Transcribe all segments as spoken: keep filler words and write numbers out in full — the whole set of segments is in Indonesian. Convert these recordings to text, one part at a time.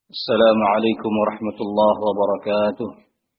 السلام عليكم ورحمة الله وبركاته.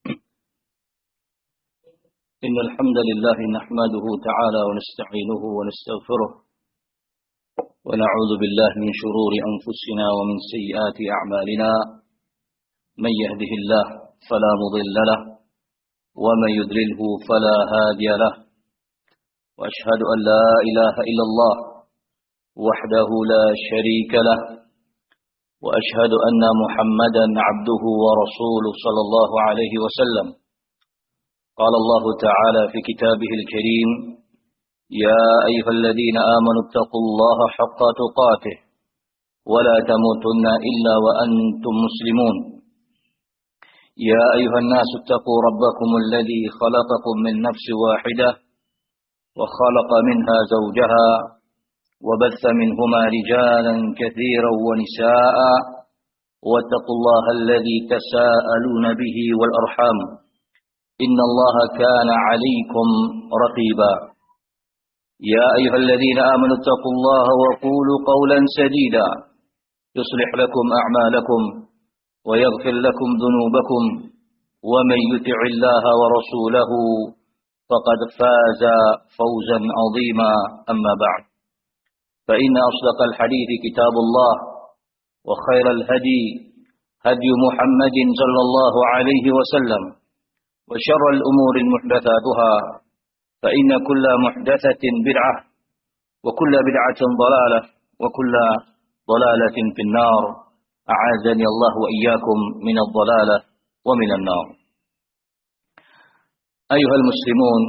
إن الحمد لله نحمده تعالى ونستعينه ونستغفره ونعوذ بالله من شرور أنفسنا ومن سيئات أعمالنا. من يهده الله فلا مضل له ومن يضلله فلا هادي له، وأشهد أن لا إله إلا الله وحده لا شريك له، وأشهد أن محمدا عبده ورسوله صلى الله عليه وسلم. قال الله تعالى في كتابه الكريم: يا أيها الذين آمنوا اتقوا الله حق تقاته ولا تموتن إلا وأنتم مسلمون. يا أيها الناس اتقوا ربكم الذي خلقكم من نفس واحدة وخلق منها زوجها وبث منهما رجالا كثيرا ونساء، واتقوا الله الذي تساءلون به والأرحام إن الله كان عليكم رقيبا. يا أيها الذين آمنوا اتقوا الله وقولوا قولا سديدا يصلح لكم أعمالكم ويغفر لكم ذنوبكم، ومن يطع الله ورسوله فقد فاز فوزا عظيما. أما بعد، فإن أصدق الحديث كتاب الله، وخير الهدي هدي محمد صلى الله عليه وسلم، وشر الأمور محدثاتها، فإن كل محدثة بدعة وكل بدعة ضلالة وكل ضلالة في النار. أعاذني الله وإياكم من الضلالة ومن النار. أيها المسلمون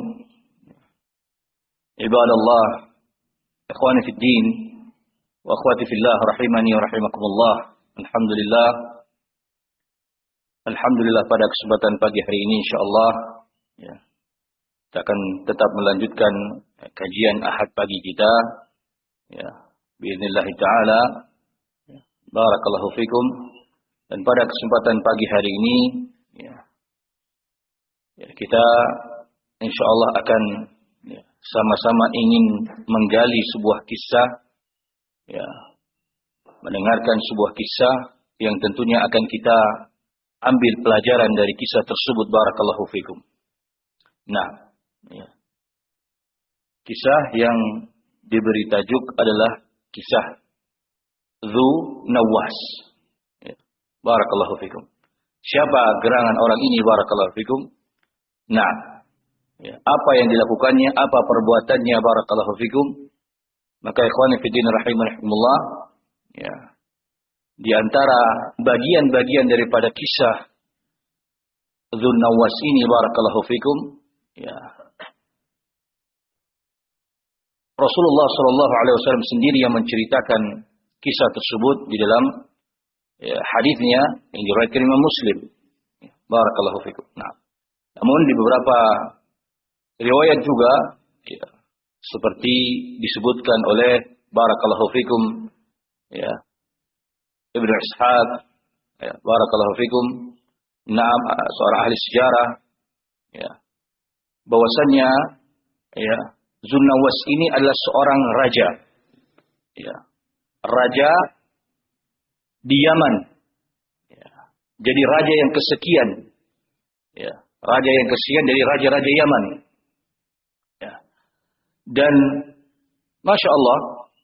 عباد الله، ikhwani fid din wa akhwati fillah rahimani wa rahimakumullah. Alhamdulillah. Alhamdulillah pada kesempatan pagi hari ini insyaallah ya, kita akan tetap melanjutkan kajian Ahad pagi kita ya, biidznillah taala. Ya, barakallahu fikum. Dan pada kesempatan pagi hari ini ya, ya kita insyaallah akan ya, sama-sama ingin menggali sebuah kisah, ya, mendengarkan sebuah kisah yang tentunya akan kita ambil pelajaran dari kisah tersebut. Barakallahu fikum. Nah, ya, kisah yang diberi tajuk adalah kisah Dzu Nawas. Ya, barakallahu fikum. Siapa gerangan orang ini? Barakallahu fikum. Nah, ya, apa yang dilakukannya, apa perbuatannya, barakallahu fikum. Maka ikhwani fiddin rahimakumullah, ya, di antara bagian-bagian daripada kisah Dzu Nawas ini, barakallahu fikum, ya, Rasulullah sallallahu alaihi wasallam sendiri yang menceritakan kisah tersebut di dalam ya, hadisnya yang diriwayatkan Imam Muslim. Ya, barakallahu fikum. Nah, namun di beberapa riwayat juga ya, seperti disebutkan oleh barakallahu fikum ya, Ibnu Ishaq ya, barakallahu fikum, naam, seorang ahli sejarah ya, bahwasannya ya, Dzu Nawas ini adalah seorang raja ya, raja di Yaman ya, jadi raja yang kesekian ya, raja yang kesekian dari raja-raja Yaman. Dan Masya Allah,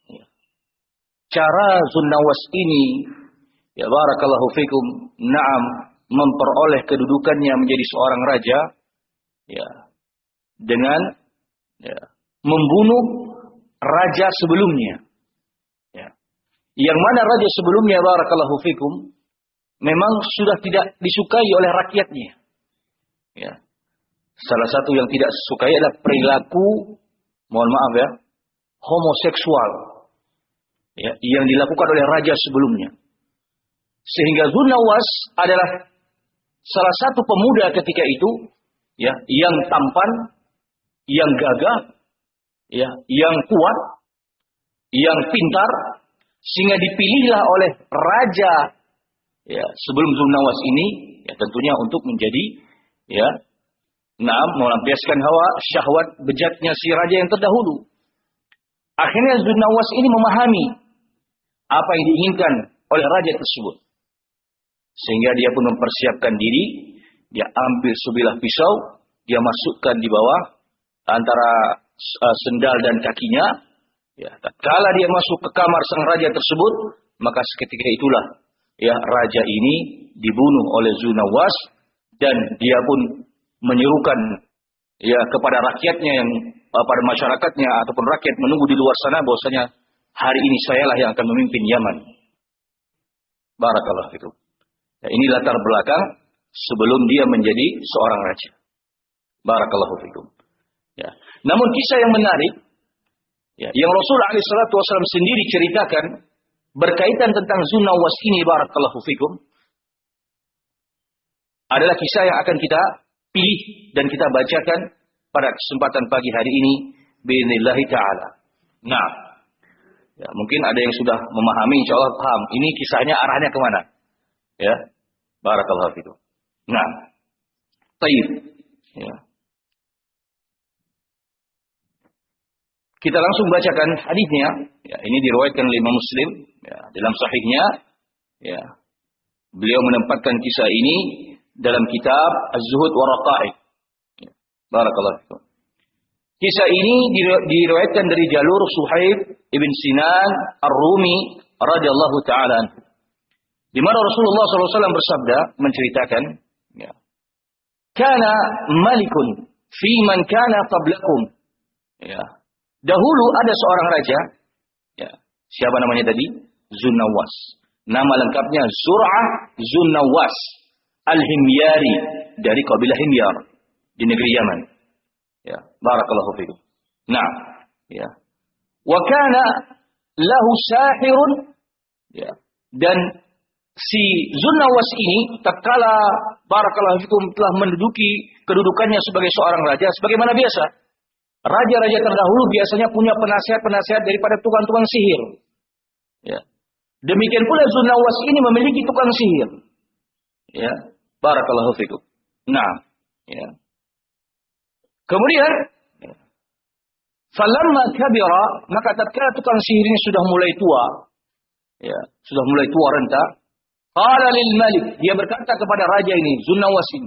cara Dzu Nawas ini, ya barakallahu fikum, naam, memperoleh kedudukannya menjadi seorang raja, ya, dengan ya, membunuh raja sebelumnya. Ya. Yang mana raja sebelumnya, barakallahu fikum, memang sudah tidak disukai oleh rakyatnya. Ya. Salah satu yang tidak disukai adalah perilaku, mohon maaf ya, homoseksual ya, yang dilakukan oleh raja sebelumnya. Sehingga Dzu Nawas adalah salah satu pemuda ketika itu ya, yang tampan, yang gagah ya, yang kuat, yang pintar, sehingga dipilihlah oleh raja ya, sebelum Dzu Nawas ini ya, tentunya untuk menjadi ya, nah, melampiaskan hawa syahwat bejatnya si raja yang terdahulu. Akhirnya Dzu Nawas ini memahami apa yang diinginkan oleh raja tersebut. Sehingga dia pun mempersiapkan diri, dia ambil sebilah pisau, dia masukkan di bawah antara uh, sendal dan kakinya. Ya, tatkala dia masuk ke kamar sang raja tersebut, maka seketika itulah ya raja ini dibunuh oleh Zunawas, dan dia pun menyerukan ya kepada rakyatnya yang uh, pada masyarakatnya ataupun rakyat menunggu di luar sana bahwasanya hari ini sayalah yang akan memimpin Yaman. Barakallahu fikum. Ya, ini latar belakang sebelum dia menjadi seorang raja. Barakallahu fikum. Ya. Namun kisah yang menarik, ya, yang Rasulullah shallallahu alaihi wasallam sendiri ceritakan berkaitan tentang Zunawas ini, barakallahu fikum, adalah kisah yang akan kita pilih dan kita bacakan pada kesempatan pagi hari ini bi'idznillah ta'ala. Nah, ya, mungkin ada yang sudah memahami, insyaallah paham. Ini kisahnya arahnya kemana? Ya, barakallahu fikum. Nah, taib. Ya. Kita langsung bacakan hadisnya. Ya, ini diriwayatkan oleh Imam Muslim ya, dalam sahihnya. Ya. Beliau menempatkan kisah ini dalam kitab Az-Zuhud wa Raqa'iq. Ya. Barakallahu fikum. Kisah ini diriwayatkan dari jalur Suhaib ibn Sinan Ar-Rumi radhiyallahu taala anhu. Di mana Rasulullah shallallahu alaihi wasallam bersabda menceritakan, ya, kana malikun fi man kana qablakum. Ya. Dahulu ada seorang raja, ya, siapa namanya tadi? Zunawas. Nama lengkapnya Zur'ah Zunawas Al-Himyari dari kabilah Himyar di negeri Yaman. Ya, barakallahu fikum. Nah, ya. Wa kana lahu sahirun, ya. Dan si Zunawas ini tatkala barakallahu fikum telah menduduki kedudukannya sebagai seorang raja, sebagaimana biasa raja-raja terdahulu biasanya punya penasihat-penasihat daripada tukang-tukang sihir. Ya. Demikian pula Zunawas ini memiliki tukang sihir. Ya, barakallahu fikum. Nah, ya. Kemudian, ya. Falamma kabira, maka tatkala tukang sihir ini sudah mulai tua, ya, sudah mulai tua renta, qala lil malik, dia berkata kepada raja ini, Zunawas ini,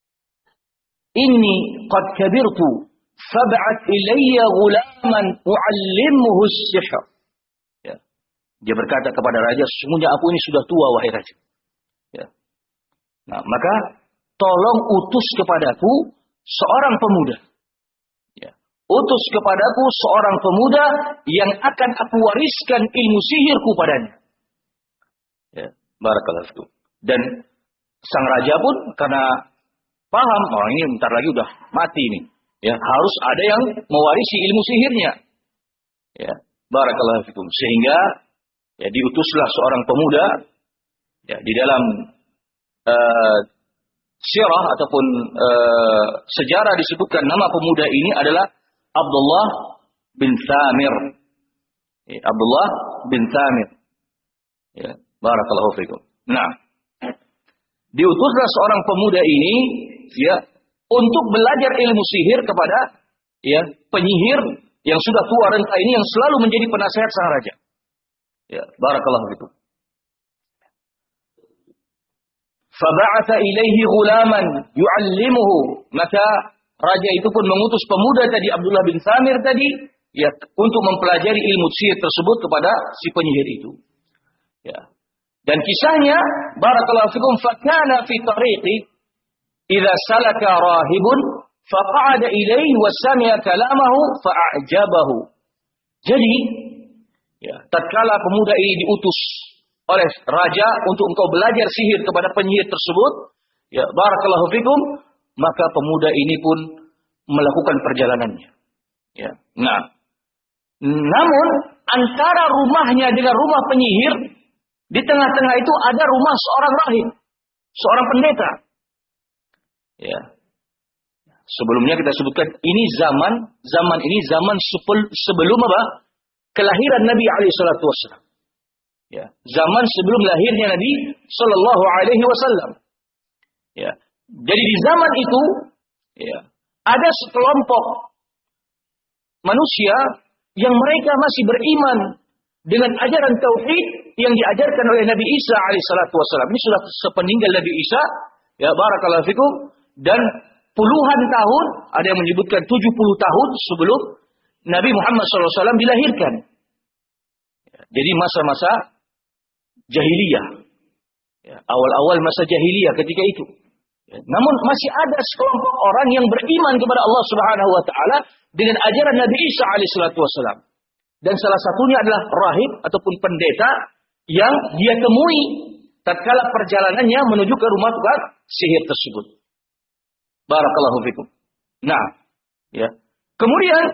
inni qad kabirtu fab'at ilayya ghulaman u'allimuhu as-sihr. Ya. Dia berkata kepada raja, sesungguhnya aku ini sudah tua wahai raja. Ya. Nah, maka tolong utus kepadaku seorang pemuda. Ya. Utus kepadaku seorang pemuda yang akan aku wariskan ilmu sihirku padanya. Ya, barakallahu fikum. Dan sang raja pun karena paham orang ini bentar lagi udah mati nih. Ya, harus ada yang mewarisi ilmu sihirnya. Ya, barakallahu fikum. Sehingga ya diutuslah seorang pemuda ya di dalam uh, sirah ataupun uh, sejarah disebutkan nama pemuda ini adalah Abdullah bin Thamir. Ya, Abdullah bin Thamir. Ya, barakallahu fikum. Nah, diutuslah seorang pemuda ini ya untuk belajar ilmu sihir kepada ya penyihir yang sudah tua renta ini yang selalu menjadi penasehat sang raja. Ya, barakallahu fikum. Fab'atha ilaihi ghulaman yu'allimuhu. Maka raja itu pun mengutus pemuda tadi Abdullah bin Thamir tadi ya untuk mempelajari ilmu sihir tersebut kepada si penyihir itu. Ya. Dan kisahnya barakallahu fikum fakana fi tariqi idza salaka rahibun faqa'ada ilaihi wa sami'a kalamahu fa'ajabahu. Jadi ya, tatkala pemuda ini diutus oleh raja untuk engkau belajar sihir kepada penyihir tersebut, ya barakallahu fikum, maka pemuda ini pun melakukan perjalanannya. Ya. Nah, namun antara rumahnya dengan rumah penyihir di tengah-tengah itu ada rumah seorang rahib, seorang pendeta. Ya. Sebelumnya kita sebutkan ini zaman zaman ini zaman sebelum apa? Kelahiran Nabi alaihi salatu wasallam. Ya, zaman sebelum lahirnya Nabi sallallahu alaihi wasallam. Ya. Jadi di zaman itu ya, ada sekelompok manusia yang mereka masih beriman dengan ajaran tauhid yang diajarkan oleh Nabi Isa alaihissalatu wassalam. Ini sudah sepeninggal Nabi Isa, ya barakallahu fikum, dan puluhan tahun, ada yang menyebutkan tujuh puluh tahun sebelum Nabi Muhammad shallallahu alaihi wasallam dilahirkan. Jadi masa-masa jahiliyah. Ya, awal-awal masa jahiliyah ketika itu. Ya, namun masih ada sekelompok orang yang beriman kepada Allah Subhanahu wa taala dengan ajaran Nabi Isa alaihissalatu wassalam. Dan salah satunya adalah rahib ataupun pendeta yang dia temui tatkala perjalanannya menuju ke rumah tukang sihir tersebut. Barakallahu fikum. Nah, ya. Kemudian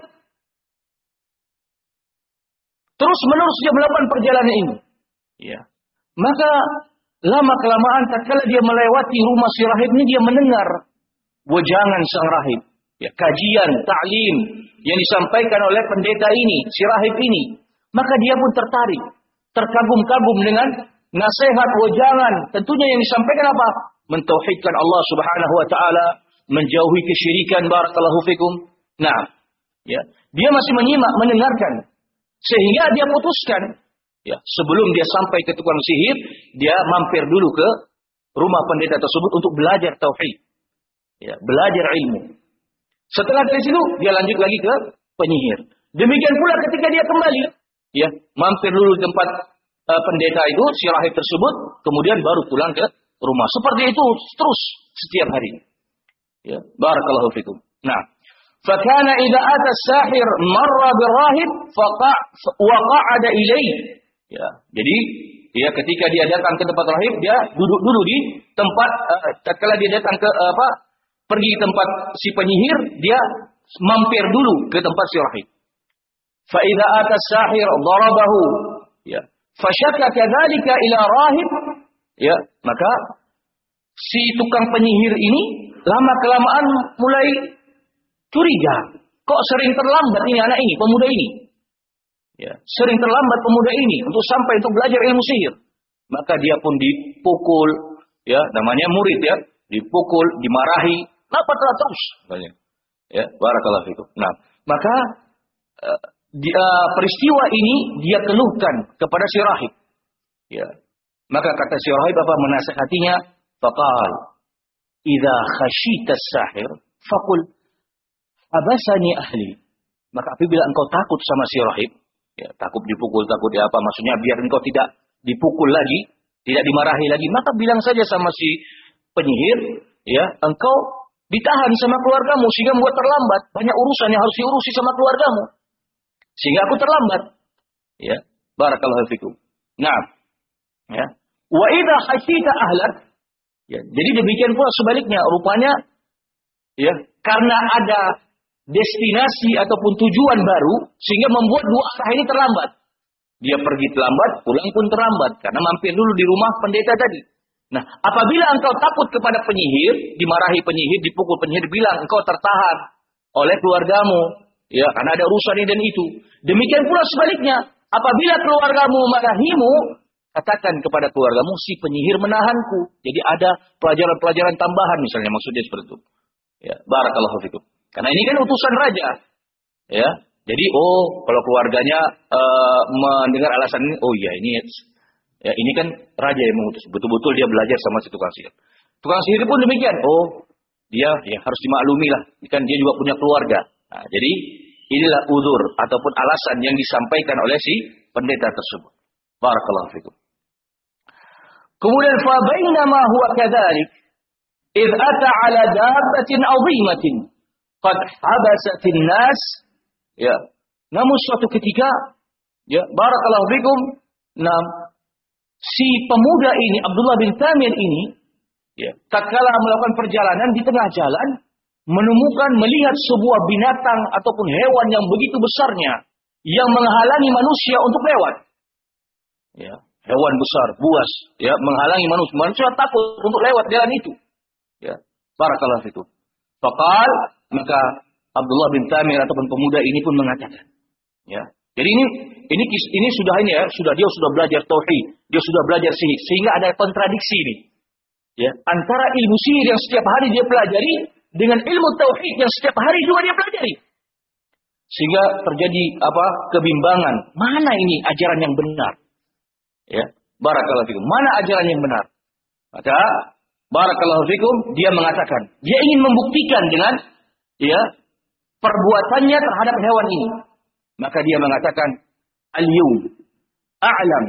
terus menerus dia melakukan perjalanan ini. Ya. Maka lama kelamaan tatkala dia melewati rumah si rahib ini, dia mendengar wejangan sang rahib. Ya, kajian, ta'lim yang disampaikan oleh pendeta ini, si rahib ini. Maka dia pun tertarik, terkagum-kagum dengan nasihat, wejangan. Tentunya yang disampaikan apa? Mentauhidkan Allah Subhanahu wa taala, menjauhi kesyirikan, barakallahu fikum. Nah, ya, dia masih menyimak, mendengarkan. Sehingga dia putuskan, ya, sebelum dia sampai ke tukang sihir, dia mampir dulu ke rumah pendeta tersebut untuk belajar tauhid. Ya, belajar ilmu. Setelah dari situ, dia lanjut lagi ke penyihir. Demikian pula ketika dia kembali, ya, mampir dulu di tempat uh, pendeta itu, si rahib tersebut, kemudian baru pulang ke rumah. Seperti itu terus setiap hari. Ya, barakallahu fikum. Nah, fakana idza ata as-sahir marra bir-rahib faqa wa qa'ada ilayhi. Ya, jadi ya ketika dia datang ke tempat rahib, dia duduk dulu di tempat uh, tatkala dia datang ke uh, apa? Pergi tempat si penyihir, dia mampir dulu ke tempat si rahib. Fa idza ata as-sahir darabahu, ya. Fashaka kadzalika ila rahib, ya, maka si tukang penyihir ini lama kelamaan mulai curiga. Kok sering terlambat ini anak ini, pemuda ini? Ya, sering terlambat pemuda ini untuk sampai untuk belajar ilmu sihir. Maka dia pun dipukul, ya, namanya murid ya, dipukul, dimarahi. Kenapa telah terus? Ya, barakallahu fikum. Nah, maka uh, dia, peristiwa ini dia keluhkan kepada si rahib. Ya. Maka kata si rahib apa, menasihatinya, faqal, idza khashita as-sahir faqul abasani ahli. Maka apabila engkau takut sama si rahib, ya, takut dipukul, takut dia apa, maksudnya biar engkau tidak dipukul lagi, tidak dimarahi lagi, maka bilang saja sama si penyihir, ya, engkau ditahan sama keluargamu sehingga membuat terlambat. Banyak urusan yang harus diurusi sama keluargamu. Sehingga aku terlambat. Ya, barakallahu fikum. Nah, ya. Wa idza khashita ahlak. Ya, jadi demikian pula sebaliknya, rupanya ya, karena ada destinasi ataupun tujuan baru sehingga membuat dua arah ini terlambat. Dia pergi terlambat, pulang pun terlambat karena mampir dulu di rumah pendeta tadi. Nah, apabila engkau takut kepada penyihir, dimarahi penyihir, dipukul penyihir, bilang engkau tertahan oleh keluargamu, ya, karena ada urusan ini dan itu. Demikian pula sebaliknya, apabila keluargamu marahimu, katakan kepada keluargamu, si penyihir menahanku. Jadi ada pelajaran-pelajaran tambahan misalnya, maksudnya seperti itu. Ya, barakallahu fikum. Karena ini kan utusan raja. Ya, jadi oh, kalau keluarganya uh, mendengar alasan ini, oh iya ini ya, ini kan raja yang mengutus. Betul-betul dia belajar sama si tukang sihir. Tukang sihir pun demikian. Oh, dia ya harus dimaklumi lah. Kan dia juga punya keluarga. Nah, jadi inilah uzur ataupun alasan yang disampaikan oleh si pendeta tersebut. Barakallahu fikum. Kemudian fa bainama huwa kadzalik idh ata ala dabbatin 'azimatin qad habasatin nas, ya. Namun suatu ketika, ya, barakallahu fikum, nam si pemuda ini, Abdullah bin Tamir ini, ya, tatkala melakukan perjalanan di tengah jalan, menemukan, melihat sebuah binatang ataupun hewan yang begitu besarnya, yang menghalangi manusia untuk lewat. Ya, hewan besar, buas, ya, menghalangi manusia. Manusia takut untuk lewat jalan itu. Ya, barakallahu fikum. Faqal, maka Abdullah bin Tamir ataupun pemuda ini pun mengatakan, ya. Jadi ini ini ini sudah ini ya, sudah dia sudah belajar tauhid, dia sudah belajar sihir, sehingga ada kontradiksi ini. Ya, antara ilmu sihir yang setiap hari dia pelajari dengan ilmu tauhid yang setiap hari juga dia pelajari. Sehingga terjadi apa? Kebimbangan. Mana ini ajaran yang benar? Ya, barakallahu fikum. Mana ajaran yang benar? Maka barakallahu fikum, dia mengatakan, dia ingin membuktikan dengan ya perbuatannya terhadap hewan ini. Maka dia mengatakan, al-yawm a'lam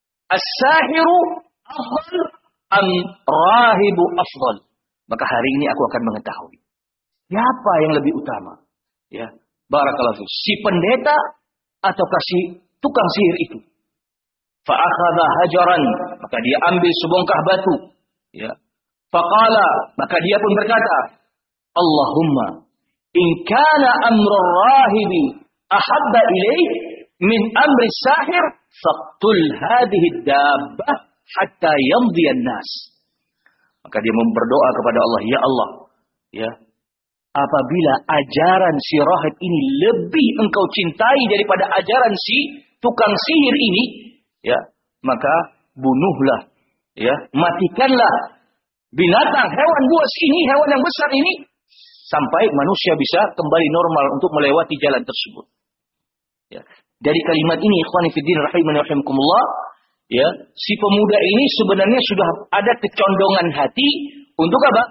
as-sahiru afdal am rahibu afdal. Maka hari ini aku akan mengetahui siapa yang lebih utama. Ya, barakallahu fikum. Si pendeta ataukah si tukang sihir itu? Fa'akhadha hajaran, maka dia ambil sebongkah batu. Ya. Faqala, maka dia pun berkata, Allahumma in kana amrul rahibi ahabba ilaih min amri sahir faqtul hadhihi dabbah hatta yamdi an-nas. Maka dia berdoa kepada Allah, ya Allah, ya, apabila ajaran si rahib ini lebih engkau cintai daripada ajaran si tukang sihir ini, ya, maka bunuhlah, ya, matikanlah binatang, hewan buas ini, hewan yang besar ini, sampai manusia bisa kembali normal untuk melewati jalan tersebut. Ya. Dari kalimat ini, ikhwani fiddin rahimani rahimakumullah, ya, si pemuda ini sebenarnya sudah ada kecondongan hati untuk apa?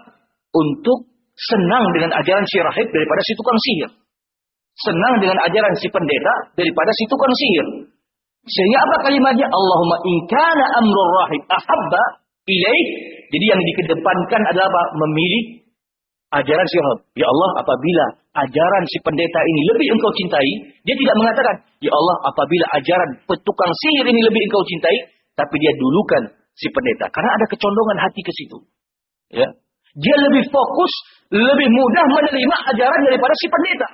Untuk senang dengan ajaran si rahib daripada si tukang sihir. Senang dengan ajaran si pendeta daripada si tukang sihir. Sehingga apa kalimatnya? Allahumma in kana amrul rahib ahabba ilaih. Jadi yang dikedepankan adalah apa? Memilih ajaran si rahib. Ya Allah, apabila ajaran si pendeta ini lebih engkau cintai, dia tidak mengatakan, ya Allah, apabila ajaran tukang sihir ini lebih engkau cintai, tapi dia dulukan si pendeta. Karena ada kecondongan hati ke situ. Ya. Dia lebih fokus, lebih mudah menerima ajaran daripada si pendeta.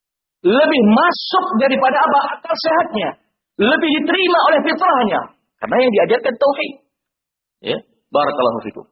Lebih masuk daripada apa? Akal sehatnya. Lebih diterima oleh fitrahnya. Karena yang diajarkan tauhid. Ya, barakallahu fikum.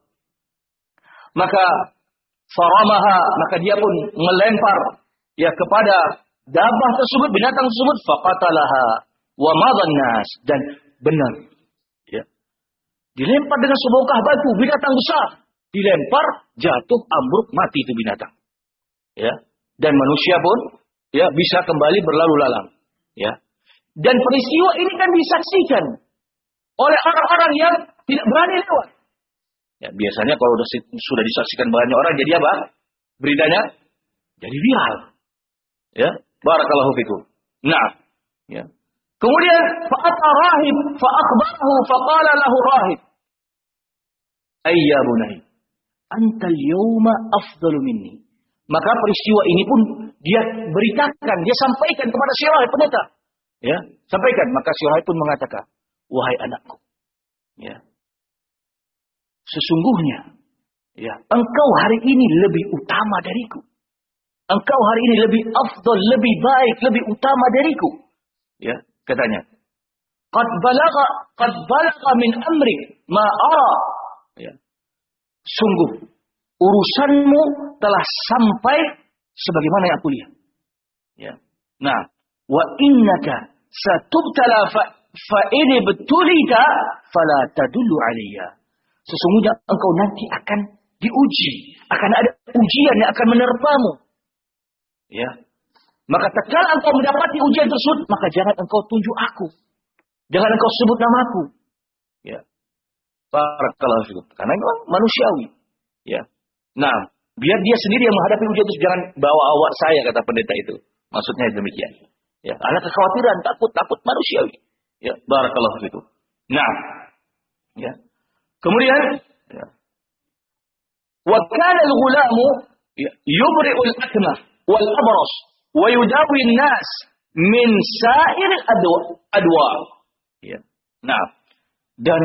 Maka faramaha, maka dia pun melempar ya kepada dabah tersebut, binatang tersebut, faqatalaha wa madhan nas, dan benar. Ya. Dilempar dengan sebongkah batu, binatang besar. Dilempar, jatuh, ambruk, mati itu binatang. Ya. Dan manusia pun ya bisa kembali berlalu lalang. Ya. Dan peristiwa ini kan disaksikan oleh orang-orang yang tidak berani lewat. Ya, biasanya kalau sudah disaksikan banyak orang, jadi apa? Beritanya jadi viral. Ya, barakallahu fikum. Nah, ya. Kemudian fa'ata rahib fa'akhbarahu faqala lahu rahib, ayya bunai, antal yawma afdalu minni. Maka peristiwa ini pun dia beritakan, dia sampaikan kepada si rahib pendeta. Ya, sampaikan. Maka si rahib pun mengatakan, wahai anakku, ya, sesungguhnya, ya, engkau hari ini lebih utama dariku. Engkau hari ini lebih afdal, lebih baik, lebih utama dariku. Ya, katanya. Qad balagha, qad balagha min amri ma ara. Ya. Sungguh, urusanmu telah sampai sebagaimana yang aku lihat. Ya. Nah, wa innaka satubtala fa, fa ini betulita fala tadullu alaiya. Sesungguhnya engkau nanti akan diuji, akan ada ujian yang akan menerpamu. Ya. Maka tatkala engkau mendapati ujian tersebut, maka jangan engkau tunjuk aku. Jangan engkau sebut namaku. Ya. Barakallahu fikum. Karena itu manusiawi. Ya. Nah, biar dia sendiri yang menghadapi ujian itu, jangan bawa awak saya, kata pendeta itu. Maksudnya demikian. Ya, ada kekhawatiran, takut, takut manusiawi. Ya, barakallahu fikum. Nah, ya. Kemudian, ya. Wa kana al-ghulamu yubri'u al-akmah wal abras wa yudawi an-nas min sa'ir adwa. Ya. Nah, dan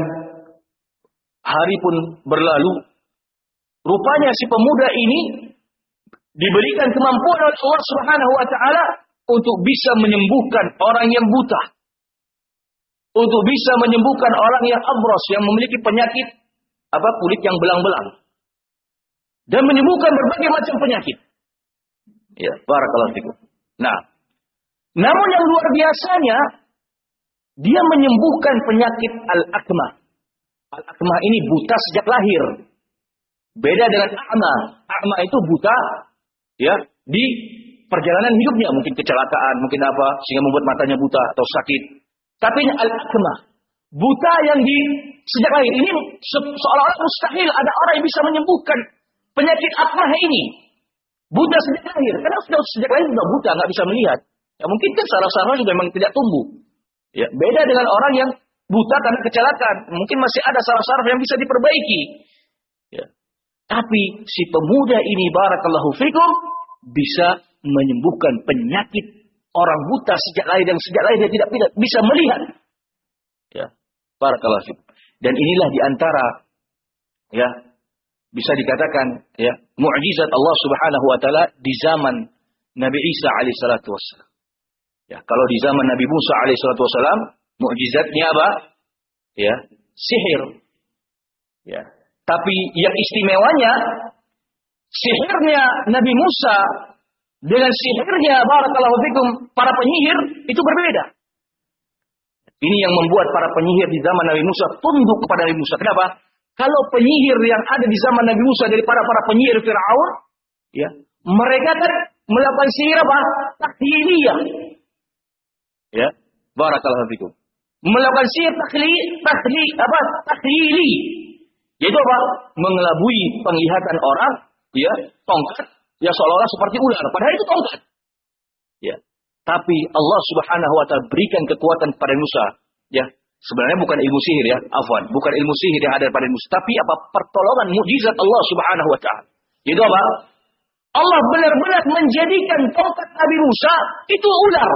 hari pun berlalu. Rupanya si pemuda ini diberikan kemampuan oleh Allah Subhanahu wa taala untuk bisa menyembuhkan orang yang buta. Untuk bisa menyembuhkan orang yang abras, yang memiliki penyakit apa kulit yang belang-belang. Dan menyembuhkan berbagai macam penyakit. Ya, barakallahu fikum. Nah, namun yang luar biasanya, dia menyembuhkan penyakit al-akmah. Al-akmah ini buta sejak lahir. Beda dengan a'ma. A'ma itu buta ya di perjalanan hidupnya, mungkin kecelakaan, mungkin apa sehingga membuat matanya buta atau sakit. Tapi ini al-akmah. buta yang di sejak lahir. Ini se- seolah-olah mustahil ada orang yang bisa menyembuhkan penyakit akmah ini. Buta sejak lahir. Karena sudah sejak lahir sudah buta, nggak bisa melihat. Ya mungkin kan saraf-sarafnya juga memang tidak tumbuh. Ya, beda dengan orang yang buta karena kecelakaan. Mungkin masih ada saraf-saraf yang bisa diperbaiki. Ya. Tapi si pemuda ini barakallahu fikum bisa menyembuhkan penyakit orang buta sejak lahir dan sejak lahir dia tidak, tidak bisa melihat. Ya, barakallahu fikum. Dan inilah diantara ya bisa dikatakan ya mukjizat Allah Subhanahu wa taala di zaman Nabi Isa alaihi salatu wassalam. Ya, kalau di zaman Nabi Musa alaihi salatu wassalam mukjizatnya apa? Ya, sihir. Ya. Tapi yang istimewanya sihirnya Nabi Musa dengan sihirnya barakallahu fikum para penyihir itu berbeda. Ini yang membuat para penyihir di zaman Nabi Musa tunduk kepada Nabi Musa. Kenapa? Kalau penyihir yang ada di zaman Nabi Musa dari para para penyihir Firaun, ya, mereka kan melakukan sihir apa? Takhliliyah. Ya, barakallahu fikum. Melakukan sihir takhli, takhli apa? Takhlili. Yaitu apa? Mengelabui penglihatan orang, ya, tongkat, ya seolah-olah seperti ular. Padahal itu tongkat. Ya. Tapi Allah Subhanahu wa taala berikan kekuatan kepada Musa, ya. Sebenarnya bukan ilmu sihir ya, afwan, bukan ilmu sihir yang ada pada Musa, tapi apa? Pertolongan mukjizat Allah Subhanahu wa taala. Yaitu apa? Allah benar-benar menjadikan tongkat Nabi Musa itu ular.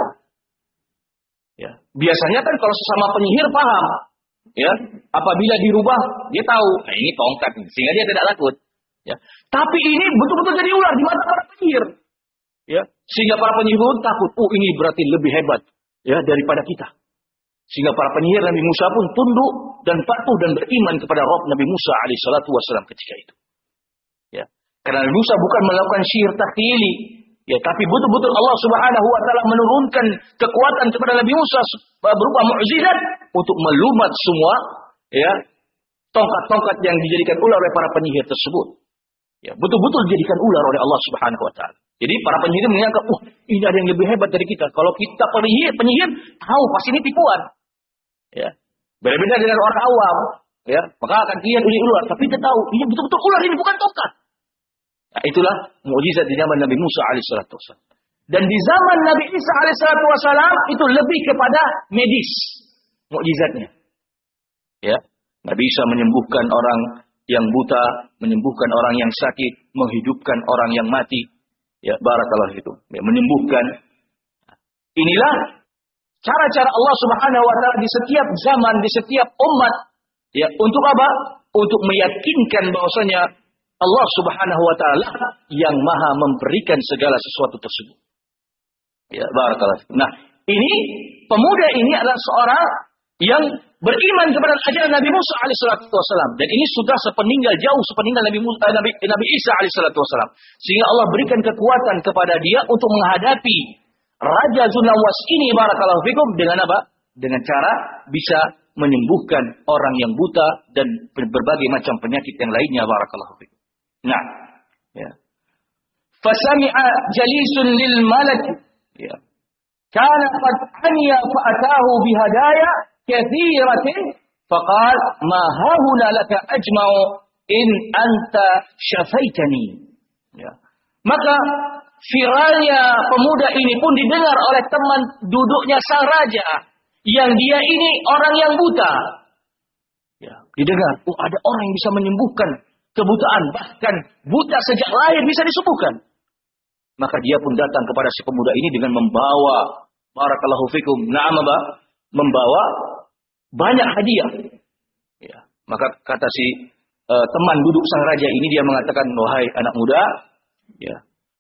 Ya. Biasanya kan kalau sesama penyihir paham, ya, apabila dirubah dia tahu, nah ini tongkat, sehingga dia tidak takut. Ya. Tapi ini betul-betul jadi ular di mata para penyihir. Ya, sehingga para penyihir pun takut. Oh, ini berarti lebih hebat ya daripada kita. Sehingga para penyihir Nabi Musa pun tunduk dan patuh dan beriman kepada Rabb Nabi Musa alaihi salatu wasallam ketika itu. Ya. Karena Nabi Musa bukan melakukan sihir takhtili, ya, tapi betul-betul Allah Subhanahu wa taala menurunkan kekuatan kepada Nabi Musa berupa mukjizat untuk melumat semua ya tongkat-tongkat yang dijadikan ular oleh para penyihir tersebut. Ya, betul-betul dijadikan ular oleh Allah Subhanahu wa taala. Jadi para penyihir menganggap, "Oh, ini ada yang lebih hebat dari kita." Kalau kita penyihir, penyihir tahu pasti ini tipuan. Ya. Berbeda dengan orang awam, ya, maka akan lihat ini ular, tapi kita tahu ini betul-betul ular, ini bukan tongkat. Nah, itulah mukjizat di zaman Nabi Musa alaihissalatu wassalam. Dan di zaman Nabi Isa alaihissalatu wassalam itu lebih kepada medis mukjizatnya. Ya, Nabi Isa menyembuhkan orang yang buta, menyembuhkan orang yang sakit, menghidupkan orang yang mati. Ya, barakallahu fikum. Ya, menyembuhkan. Inilah cara-cara Allah Subhanahu wa taala di setiap zaman, di setiap umat. Ya, untuk apa? Untuk meyakinkan bahwasanya Allah Subhanahu wa taala yang Maha memberikan segala sesuatu tersebut. Ya, barakallahu fikum. Nah, ini pemuda ini adalah seorang yang beriman kepada ajaran Nabi Musa alaihissalatu wassalam, dan ini sudah sepeninggal jauh sepeninggal Nabi Musa, Nabi, Nabi Isa alaihissalatu wassalam, sehingga Allah berikan kekuatan kepada dia untuk menghadapi Raja Zunawas ini barakallahu fikum dengan apa? Dengan cara bisa menyembuhkan orang yang buta dan berbagai macam penyakit yang lainnya barakallahu fikum. Nah, ya. Fasami'a jalisun lil malak, ya. Kana qad aniya fa atahu bihadaya kathiratin faqal ma hauna laka ajma'u in anta syafaitani. Ya. Maka viralnya pemuda ini pun didengar oleh teman duduknya sang raja yang dia ini orang yang buta. Ya, didengar, oh ada orang yang bisa menyembuhkan kebutaan, bahkan buta sejak lahir bisa disembuhkan. Maka dia pun datang kepada si pemuda ini dengan membawa barakallahu fikum, na'am ba, membawa banyak hadiah. Ya, maka kata si uh, teman duduk sang raja ini, dia mengatakan, wahai anak muda, ya,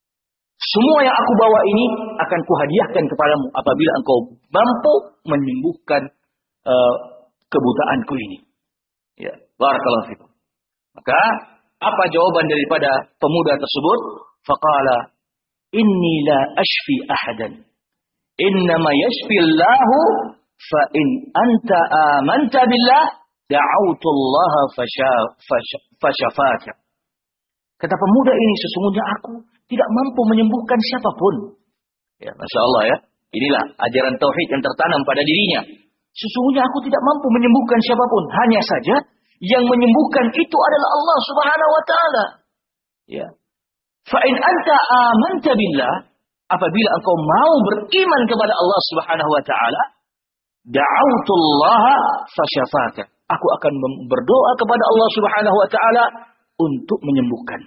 semua yang aku bawa ini akan kuhadiahkan kepadamu apabila engkau mampu menyembuhkan uh, kebutaanku ini. Ya, barakallahu fikum. Maka apa jawaban daripada pemuda tersebut? Faqala inni la ashfi ahadan. Innama yashfi Allahu fa in anta amanta billah da'autu Allah fashafaka. Kata pemuda ini, sesungguhnya aku tidak mampu menyembuhkan siapapun. Ya, Masya Allah ya. Inilah ajaran tauhid yang tertanam pada dirinya. Sesungguhnya aku tidak mampu menyembuhkan siapapun. Hanya saja yang menyembuhkan itu adalah Allah Subhanahu wa taala. Ya. Fa in anta amanta billah, apabila engkau mau beriman kepada Allah Subhanahu wa taala, da'autullaha fasyafaka. Aku akan berdoa kepada Allah Subhanahu wa taala untuk menyembuhkan.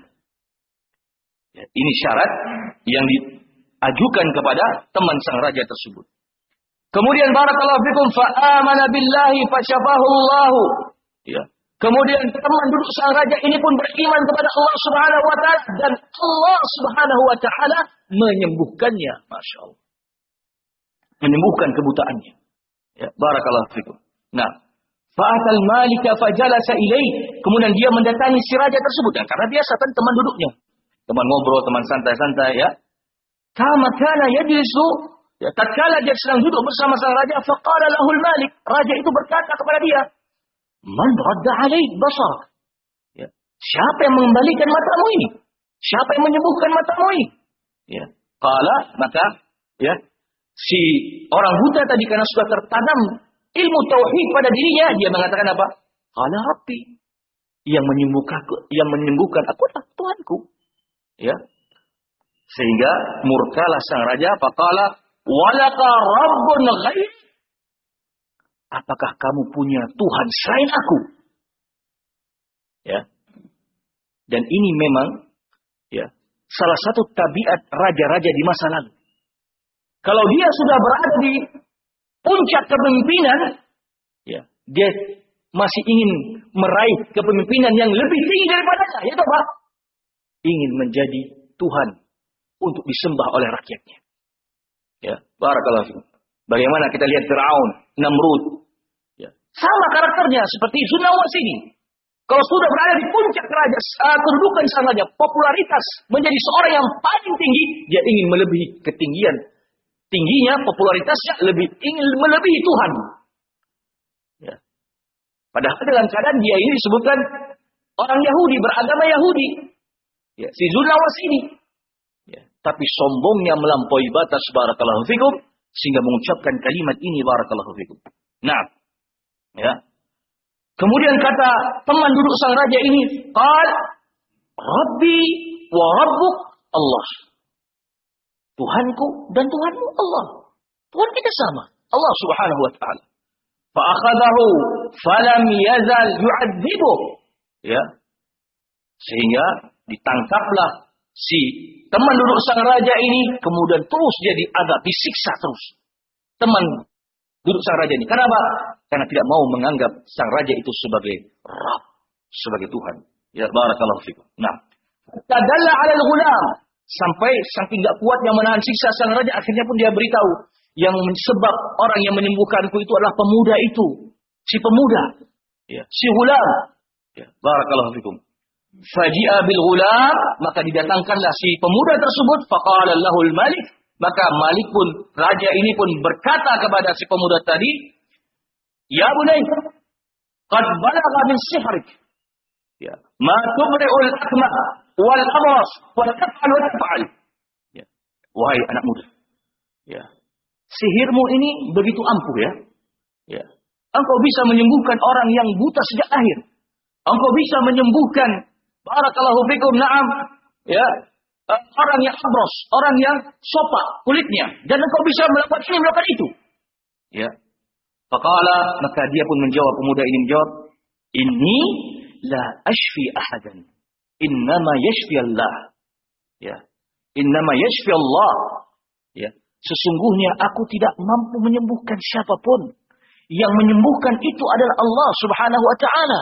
Ya, ini syarat yang diajukan kepada teman sang raja tersebut. Kemudian barakallahu fikum fa amana billahi fasyafahu Allah. Ya. Kemudian teman duduk sang raja ini pun beriman kepada Allah Subhanahu wa taala dan Allah Subhanahu wa taala menyembuhkannya, masyaallah. Menyembuhkan kebutaannya. Ya, barakallahu fikum. Nah, fa'atal malika fajalasa ilaih. Kemudian dia mendatangi si raja tersebut. Dan karena biasa kan teman duduknya. Teman ngobrol, teman santai-santai ya. Kama kana yajlisu, ya, tatkala dia sedang duduk bersama sang raja, faqala lahul malik. Raja itu berkata kepada dia, "Man radda alaik basar?" Ya. Siapa yang mengembalikan matamu ini? Siapa yang menyembuhkan matamu ini? Ya. Qala, maka ya, si orang buta tadi karena sudah tertanam ilmu tauhid pada dirinya, dia mengatakan apa? Qala Rabbi. Yang menyembuhkan yang menyembuhkan aku adalah Tuhanku. Ya. Sehingga murkalah sang raja, faqala walaka rabbun ghairi? Apakah kamu punya Tuhan selain aku? Ya. Dan ini memang ya, salah satu tabiat raja-raja di masa lalu. Kalau dia sudah berada di puncak kepemimpinan, ya, dia masih ingin meraih kepemimpinan yang lebih tinggi daripadanya, yaitu apa? Ingin menjadi Tuhan untuk disembah oleh rakyatnya. Ya, barakallahu fikum. Bagaimana kita lihat Firaun, Namrud, ya, sama karakternya seperti Zunawas ini. Kalau sudah berada di puncak kerajaan, kedudukan sang raja, popularitas menjadi seorang yang paling tinggi, dia ingin melebihi ketinggian. Tingginya, popularitasnya lebih ingin melebihi Tuhan. Ya. Padahal dalam keadaan dia ini disebutkan orang Yahudi, beragama Yahudi. Ya, si Zunawas ini. Ya. Tapi sombongnya melampaui batas, barakallahu fikum, sehingga mengucapkan kalimat ini, barakallahu fikum. Nah, ya. Kemudian kata teman duduk sang raja ini, qal Rabbi wa Rabbuk Allah. Tuhanku dan Tuhanmu Allah. Tuhan kita sama, Allah Subhanahu wa taala. Fa akhadahu falam yazal yu'adzibuh. Ya. Sehingga ditangkaplah si teman duduk sang raja ini, kemudian terus dia diadab, disiksa terus. Teman duduk sang raja ini. Kenapa? Karena tidak mau menganggap sang raja itu sebagai Rabb, sebagai Tuhan. Ya, barakallahu fikum. Nah, tadalla 'ala al-ghulam, sampai saking enggak kuatnya menahan siksa sang raja, akhirnya pun dia beritahu, yang sebab orang yang menyembuhkanku itu adalah pemuda itu, si pemuda, ya, si ghulam. Ya, barakallahu fikum. Faji'a bil ghulam, maka didatangkanlah si pemuda tersebut, faqala lahul malik, maka Malik pun, raja ini pun berkata kepada si pemuda tadi, ya bunay, qad balagha min sihrik. Ya, ma tubri'ul akma wal abras wal taf'al wa taf'al. Ya. Wahai anak muda. Ya. Sihirmu ini begitu ampuh ya. Ya. Engkau bisa menyembuhkan orang yang buta sejak lahir. Engkau bisa menyembuhkan, barakallahu fikum, na'am, ya, orang yang abros, orang yang sopak kulitnya, dan engkau bisa melakukan ini, melakukan itu. Ya. Faqala, maka dia pun menjawab, pemuda ini menjawab, inni la ashfi ahadan, innama yashfi Allah. Ya. Innama yashfi Allah. Ya. Sesungguhnya aku tidak mampu menyembuhkan siapapun. Yang menyembuhkan itu adalah Allah Subhanahu wa taala.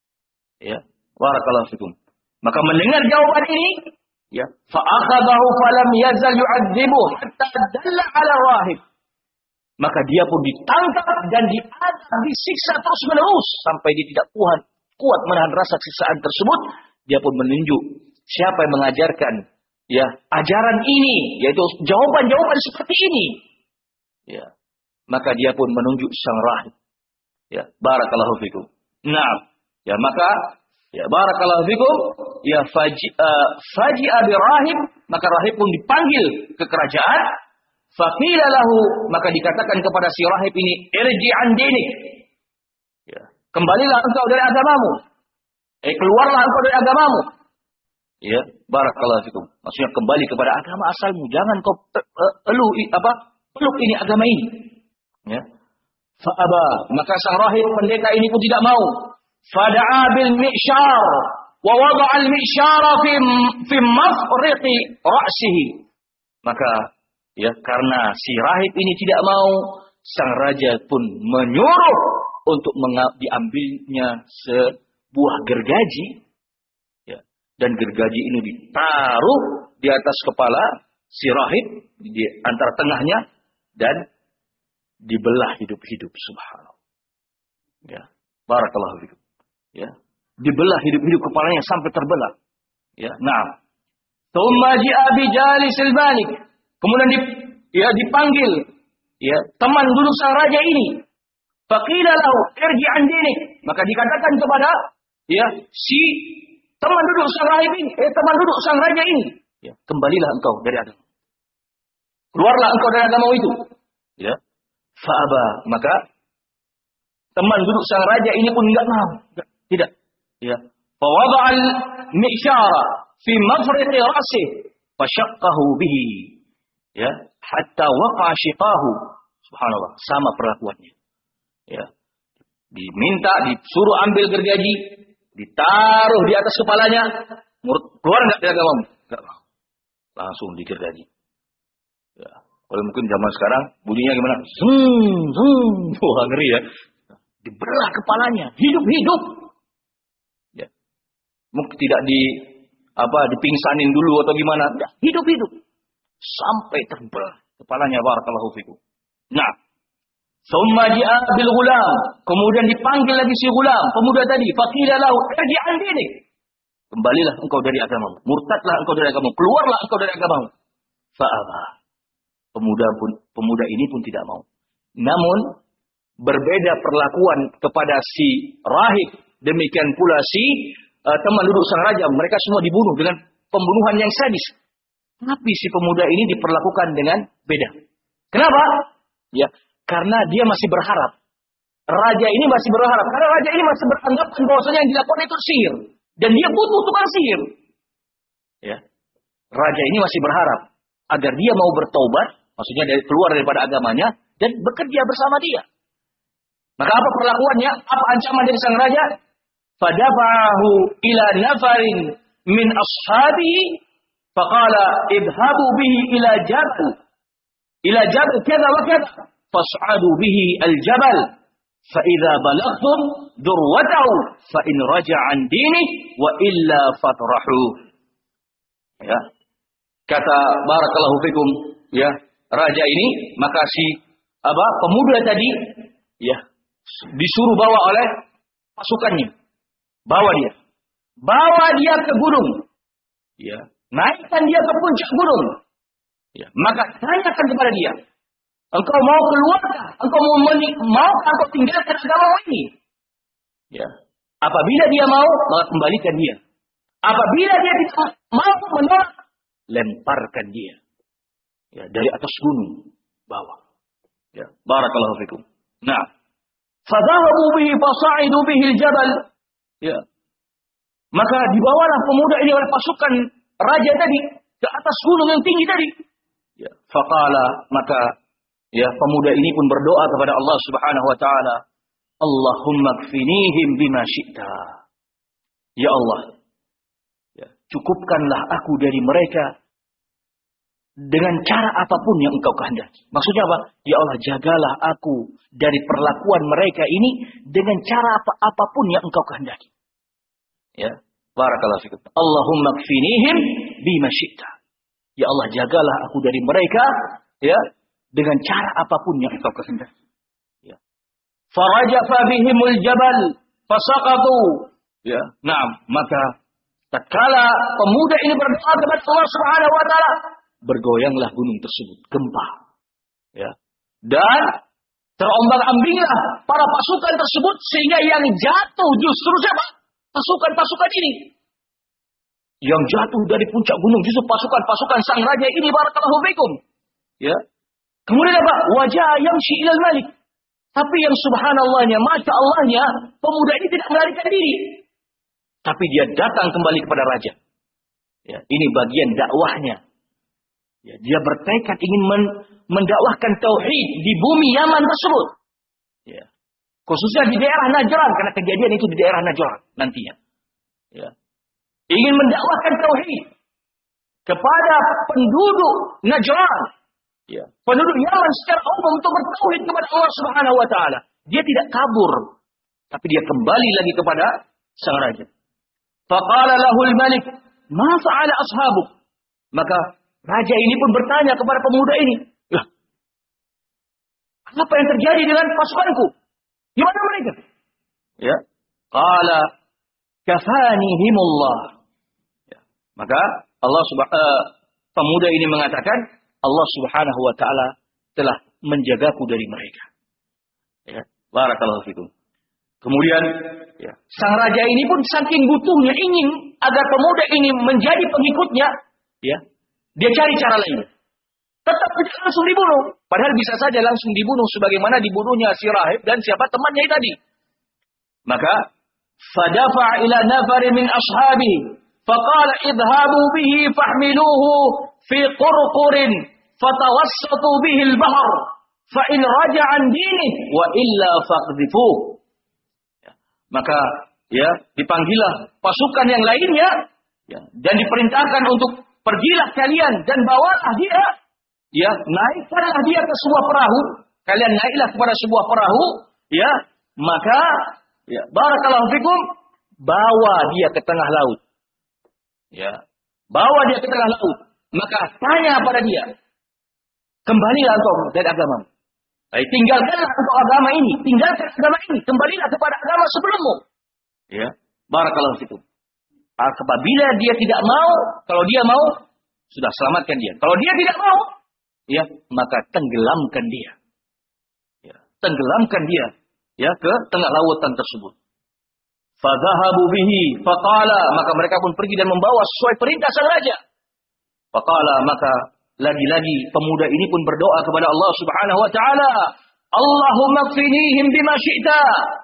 Ya. Barakallahu fikum. Maka mendengar jawaban ini, ya, fa akhadahu falam yazal yu'adzibuhu hatta dalla 'ala rahib. Maka dia pun ditangkap dan diadab, disiksa terus-menerus sampai dia tidak kuat, kuat menahan rasa siksaan tersebut. Dia pun menunjuk siapa yang mengajarkan, ya, ajaran ini, yaitu jawaban-jawaban seperti ini. Ya. Maka dia pun menunjuk sang rahib. Ya, barakallahu fikum. Nah, ya, maka ya, barakallahu fikum, ya, faji uh, faji'a bi rahib, maka rahib pun dipanggil ke kerajaan. Faqila lahu, maka dikatakan kepada si rahib ini, irji an dinik. Ya, kembalilah engkau dari agamamu. Eh, keluarlah engkau dari agamamu. Ya, barakallahu fikum. Maksudnya kembali kepada agama asalmu, jangan kau uh, elu apa? peluk ini agama ini. Ya. Fa'aba, maka sang rahib pendeta ini pun tidak mau. Fada'a bil mi'syar wa wada'a al mi'syara fi fi mafriqi ra'sihi. Maka ya karena si rahib ini tidak mau, sang raja pun menyuruh untuk diambilnya sebuah gergaji, ya, dan gergaji ini ditaruh di atas kepala si rahib di antara tengahnya dan dibelah hidup-hidup, subhanallah. Ya, barakallahu fikum. Ya, dibelah hidup-hidup kepalanya sampai terbelah. Ya, nah. Tsumma ji'a bi jalisil malik. Kemudian di, ya dipanggil ya teman duduk sang raja ini. Faqila lahu irji an dinik. Maka dikatakan kepada ya si teman duduk sang raja ini, eh teman duduk sang raja ini, ya, kembalilah engkau dari agama. Keluarlah engkau dari agama itu. Ya. Fa'aba, maka teman duduk sang raja ini pun enggak mau. Enggak, tidak. Ya. Fa wada'al mi'syara fi mafriqi ra'sihi fashaqqahu bihi. Ya, hatta waqa'a shiqahu. Subhanallah, sama perlakuannya. Ya. Diminta, disuruh ambil gergaji, ditaruh di atas kepalanya, keluar enggak dari agamamu? Enggak mau. Langsung digergaji. Ya. Kalau mungkin zaman sekarang bunyinya gimana? Zung, zung. Wah, ngeri ya. Dibelah kepalanya, hidup-hidup. Ya. Mungkin tidak di apa dipingsanin dulu atau gimana? Enggak, hidup-hidup. Sampai terbelah kepalanya, barakallahu fikum. Nah, summa ji'a bil ghulam. Kemudian dipanggil lagi si ghulam, pemuda tadi. Faqila lahu irji an dinik. Kembalilah engkau dari agamamu. Murtadlah engkau dari agamamu. Keluarlah engkau dari agamamu. Fa'aba. Pemuda pun pemuda ini pun tidak mau. Namun berbeda perlakuan kepada si rahib, demikian pula si uh, teman duduk sang raja. Mereka semua dibunuh dengan pembunuhan yang sadis. Tapi si pemuda ini diperlakukan dengan beda. Kenapa? Ya, karena dia masih berharap. Raja ini masih berharap. Karena raja ini masih beranggapan bahwasanya yang dilakukan itu sihir. Dan dia butuh tukang sihir. Ya. Raja ini masih berharap agar dia mau bertaubat, maksudnya dari keluar daripada agamanya dan bekerja bersama dia. Maka apa perlakuannya? Apa ancaman dari sang raja? Fadafa'ahu ila nafarin min ashabihi faqala idhabu bihi ila jabal ila jabal kadza wa kadza fas'adu bihi al-jabal fa idza balaghtum durwatahu fa in raja'a an dinihi wa illa fatrahu. Ya. Kata barakallahu fikum, ya, raja ini maka si apa pemuda tadi ya disuruh bawa oleh pasukannya. Bawa dia. Bawa dia ke gunung. Ya, naikkan dia ke puncak gunung. Ya, maka tanyakan kepada dia, engkau mau keluarkah? Engkau mau menik, mau engkau tinggalkan agama ini? Ya. Apabila dia mau, maka kembalikan dia. Apabila dia tidak mau menolak, lemparkan dia. Ya, dari atas gunung bawah. Ya, barakallahu fikum. Nah, fadhahabu bihi fasa'idu bihi al-jabal. Ya. Maka dibawalah pemuda ini oleh pasukan raja tadi ke atas gunung yang tinggi tadi. Ya, faqala, maka ya pemuda ini pun berdoa kepada Allah Subhanahu wa taala, Allahumma kfinihim bima syi'ta. Ya Allah, ya, cukupkanlah aku dari mereka dengan cara apapun yang engkau kehendaki. Maksudnya apa? Ya Allah, jagalah aku dari perlakuan mereka ini dengan cara apa apapun yang engkau kehendaki. Ya, barakallahu fikum. Allahumma kfinihim bima syi'ta. Ya Allah, jagalah aku dari mereka ya dengan cara apapun yang engkau kehendaki. Ya. Farajafa bihimul jabal fasaqatu. Ya, nah, maka tatkala pemuda ini berdoa kepada Allah Subhanahu wa taala, bergoyanglah gunung tersebut, gempa. Ya. Dan terombang-ambinglah para pasukan tersebut sehingga yang jatuh justru siapa? Pasukan-pasukan ini. Yang jatuh dari puncak gunung justru pasukan-pasukan sang raja ini, barakallahu fikum. Ya. Kemudian apa? Wajah yamshi ilal malik. Tapi yang subhanallahnya, masya Allahnya, pemuda ini tidak melarikan diri. Tapi dia datang kembali kepada raja. Ya, ini bagian dakwahnya. Ya, dia bertekad ingin men mendakwahkan tauhid di bumi Yaman tersebut. Ya. Khususnya di daerah Najran, karena kejadian itu di daerah Najran nantinya. Ya. Ingin mendakwahkan tauhid kepada penduduk Najran. Ya. Penduduk Yaman secara umum untuk bertauhid kepada Allah Subhanahu wa taala. Dia tidak kabur, tapi dia kembali lagi kepada sang raja. Faqala lahul malik, "Ma fa'ala ashabuk?" Maka raja ini pun bertanya kepada pemuda ini, "Lah, apa yang terjadi dengan pasukanku? Di mana mereka?" Ya. Qala kafanihimullah. Ya. Maka Allah Subhanahu uh, pemuda ini mengatakan, Allah Subhanahu wa taala telah menjagaku dari mereka. Ya, barakallahu fikum. Kemudian ya, sang raja ini pun saking butuhnya ingin agar pemuda ini menjadi pengikutnya, ya. Dia cari cara lain. Tetap tidak langsung dibunuh, padahal bisa saja langsung dibunuh sebagaimana dibunuhnya si rahib dan siapa temannya tadi. Maka fadafa ila nafarin min ashabi faqala idhabu bihi fahmiluhu fi qurqurin fatawassatu bihi al-bahr fa in raja'a an dinih wa illa faqdhifuh. Ya. Maka ya dipanggillah pasukan yang lainnya ya, dan diperintahkan untuk pergilah kalian dan bawalah dia ya, naikkanlah dia ke sebuah perahu, kalian naiklah kepada sebuah perahu ya, maka ya barakallahu fikum, bawa dia ke tengah laut. Ya, bawa dia ke tengah laut. Maka tanya pada dia, kembalilah engkau dari agama. Eh, tinggalkanlah engkau agama ini, tinggalkan agama ini, kembalilah kepada agama sebelummu. Ya, barakallahu fikum. Apabila dia tidak mau, kalau dia mau, sudah selamatkan dia. Kalau dia tidak mau, ya, maka tenggelamkan dia. Ya, tenggelamkan dia ya ke tengah lautan tersebut. Fadhahabu bihi faqala, maka mereka pun pergi dan membawa sesuai perintah sang raja. Faqala, maka lagi-lagi pemuda ini pun berdoa kepada Allah Subhanahu wa taala, Allahumma kfinihim bima syi'ta.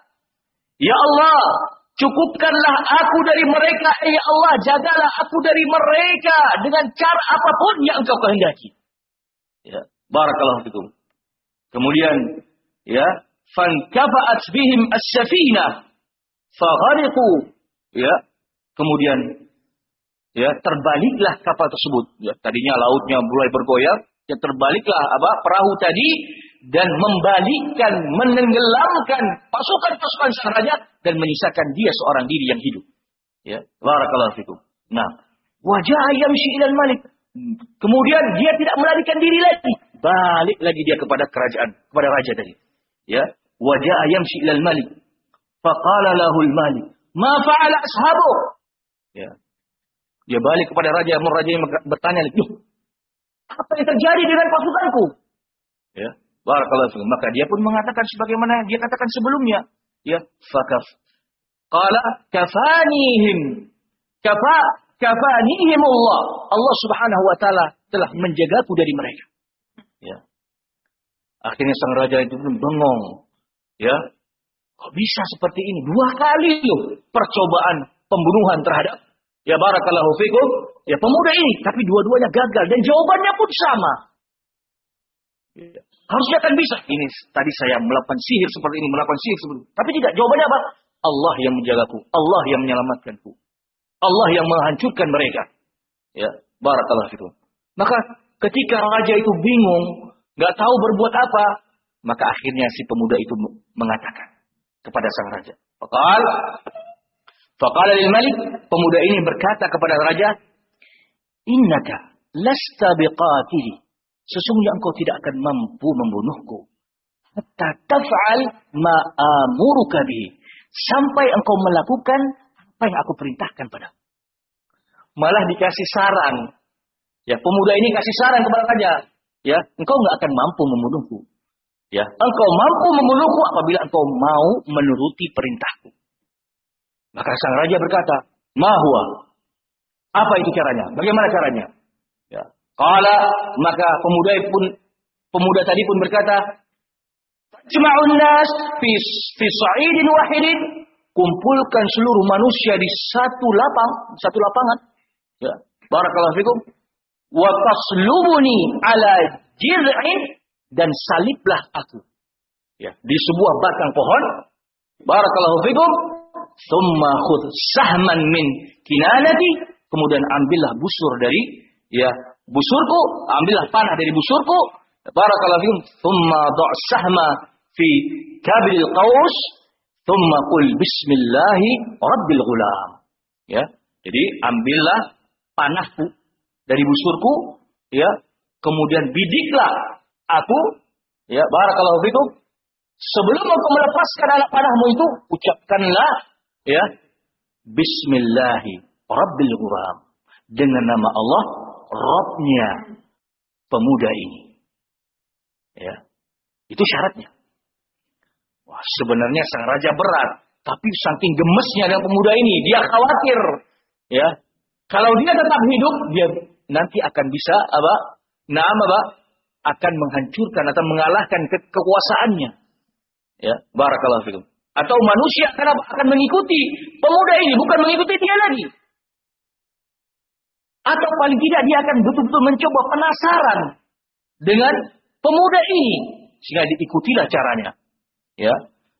Ya Allah, cukupkanlah aku dari mereka, ya Allah, jagalah aku dari mereka dengan cara apapun yang Engkau kehendaki. Ya, barakallahu fikum. Kemudian ya, fankafa'at bihim as-safinah faghariqu, ya. Kemudian ya, terbaliklah kapal tersebut. Ya, tadinya lautnya mulai bergoyang, ya terbaliklah apa? Perahu tadi dan membalikkan, menenggelamkan pasukan-pasukan sang raja dan menyisakan dia seorang diri yang hidup. Ya, barakallahu fikum. Nah, wajah yamshi ilal malik. Kemudian dia tidak melarikan diri lagi, balik lagi dia kepada kerajaan, kepada raja tadi. Ya, wajah yamshi ilal malik. Faqala lahul malik, "Ma fa'ala ashabu?" Ya. Dia balik kepada raja, raja yang bertanya, "Loh, apa yang terjadi dengan pasukanku?" Ya, barakallahu fikum. Maka dia pun mengatakan sebagaimana dia katakan sebelumnya. Ya, fakaf. Qala kafanihim. Kafa kafanihim Allah. Allah Subhanahu wa taala telah menjagaku dari mereka. Ya. Akhirnya sang raja itu pun bengong. Ya. Kok bisa seperti ini? Dua kali loh percobaan pembunuhan terhadap ya barakallahu fikum ya pemuda ini, tapi dua-duanya gagal dan jawabannya pun sama. Ya. Harusnya kan bisa. Ini tadi saya melakukan sihir seperti ini, melakukan sihir seperti ini. Tapi tidak, jawabannya apa? Allah yang menjagaku, Allah yang menyelamatkanku. Allah yang menghancurkan mereka. Ya, barakallahu fikum. Maka ketika raja itu bingung, nggak tahu berbuat apa, maka akhirnya si pemuda itu mengatakan kepada sang raja. Faqal, faqala lil malik, pemuda ini berkata kepada raja, "Innaka lasta biqatili." Sesungguhnya engkau tidak akan mampu membunuhku. Hatta taf'al ma amuruka bihi. Sampai engkau melakukan apa yang aku perintahkan padamu. Malah dikasih saran. Ya, pemuda ini kasih saran kepada raja. Ya, engkau nggak akan mampu membunuhku. Ya, engkau mampu membunuhku apabila engkau mau menuruti perintahku. Maka sang raja berkata, "Ma huwa?" Apa itu caranya? Bagaimana caranya? Ya. Qala, maka pemuda pun pemuda tadi pun berkata, "Jama'un nas fi fi sa'idin wahidin." Kumpulkan seluruh manusia di satu lapang, satu lapangan. Ya, barakallahu fikum. Wa taslubuni ala jir'in, dan saliblah aku. Ya, di sebuah batang pohon. Barakallahu fikum. Thumma khudh sahman min kinanati, kemudian ambillah busur dari ya busurku, ambillah panah dari busurku. Barakallahu fikum. Thumma da' sahma fi kabil qaus, thumma qul bismillahi rabbil ghulam. Ya, jadi ambillah panahku dari busurku, ya, kemudian bidiklah aku, ya, barakallahu fikum. Sebelum engkau melepaskan anak panahmu itu, ucapkanlah, ya, bismillahi rabbil ghulam, dengan nama Allah, Rabbnya pemuda ini. Ya, itu syaratnya. Wah, sebenarnya sang raja berat, tapi saking gemesnya dengan pemuda ini, dia khawatir, ya, kalau dia tetap hidup, dia nanti akan bisa apa? Naam apa? Akan menghancurkan atau mengalahkan ke kekuasaannya. Ya, barakallahu fikum. Atau manusia akan akan mengikuti pemuda ini, bukan mengikuti dia lagi. Atau paling tidak dia akan betul-betul mencoba penasaran dengan pemuda ini, sehingga diikutilah caranya. Ya.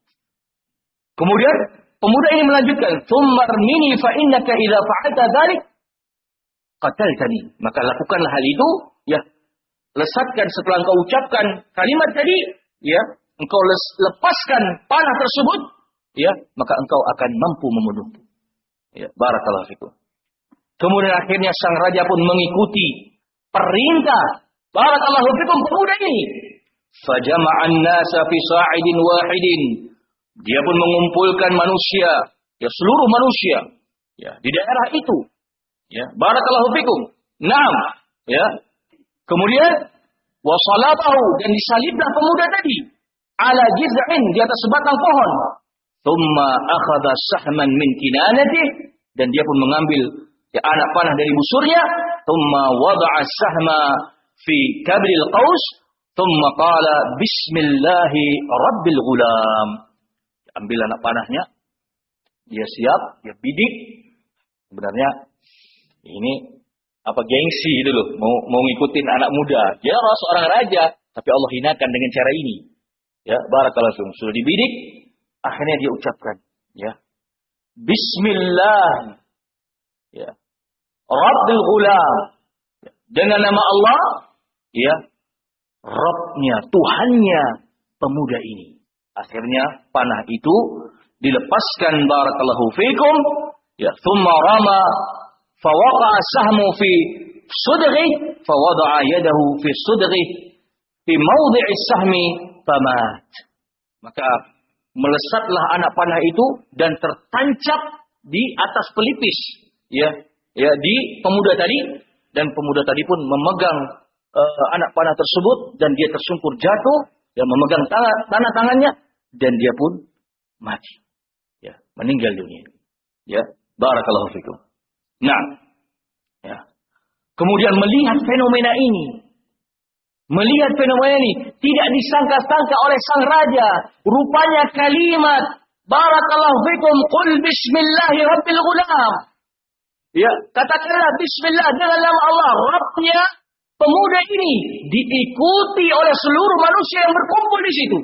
Kemudian pemuda ini melanjutkan, "Tsummarmini fa innaka idza fa'alta dzalik qataltani." Maka lakukanlah hal itu, ya. Lesatkan setelah engkau ucapkan kalimat tadi, ya, engkau lepaskan panah tersebut, ya, maka engkau akan mampu membunuhku. Ya, barakallahu fikum. Kemudian akhirnya sang raja pun mengikuti perintah barakallahu fikum pemuda ini. Fajama'an nasa fi sa'idin wahidin. Dia pun mengumpulkan manusia, ya, seluruh manusia, ya, di daerah itu. Ya, barakallahu fikum. Naam, ya. Kemudian wasalabahu, dan disaliblah pemuda tadi ala jiz'in, di atas sebatang pohon. Thumma akhadha sahman min kinanatih, dan dia pun mengambil, ya, anak panah dari busurnya. Thumma wada'a sahma fi kabril qaus. Thumma qala bismillahi rabbil ghulam. Ambil anak panahnya, dia siap, dia bidik. Sebenarnya ini apa gengsi itu loh, mau mau ngikutin anak muda. Dia seorang raja, tapi Allah hinakan dengan cara ini. Ya, barakallahu fikum. Sudah dibidik, akhirnya dia ucapkan, ya, bismillah, ya, rabbil ghulam, ya, dengan nama Allah, ya, Rabbnya, Tuhannya pemuda ini. Akhirnya panah itu dilepaskan, barakallahu fikum, ya, thumma rama fawaqa'a sahmu fi sudghi fawada'a yadahu fi sudghi fi mawdi'i sahmi famat. Maka melesatlah anak panah itu dan tertancap di atas pelipis, ya, ya, di pemuda tadi, dan pemuda tadi pun memegang uh, anak panah tersebut, dan dia tersungkur jatuh, ya, memegang tangan tangan tangannya, dan dia pun mati, ya, meninggal dunia, ya, barakallahu fikum. Nah, ya, kemudian melihat fenomena ini, melihat fenomena ini, tidak disangka-sangka oleh sang raja, rupanya kalimat barakallahu fikum, qul bismillahi rabbil ghulam. Ya, katakanlah bismillah dengan nama Allah, Rabbnya pemuda ini, diikuti oleh seluruh manusia yang berkumpul di situ.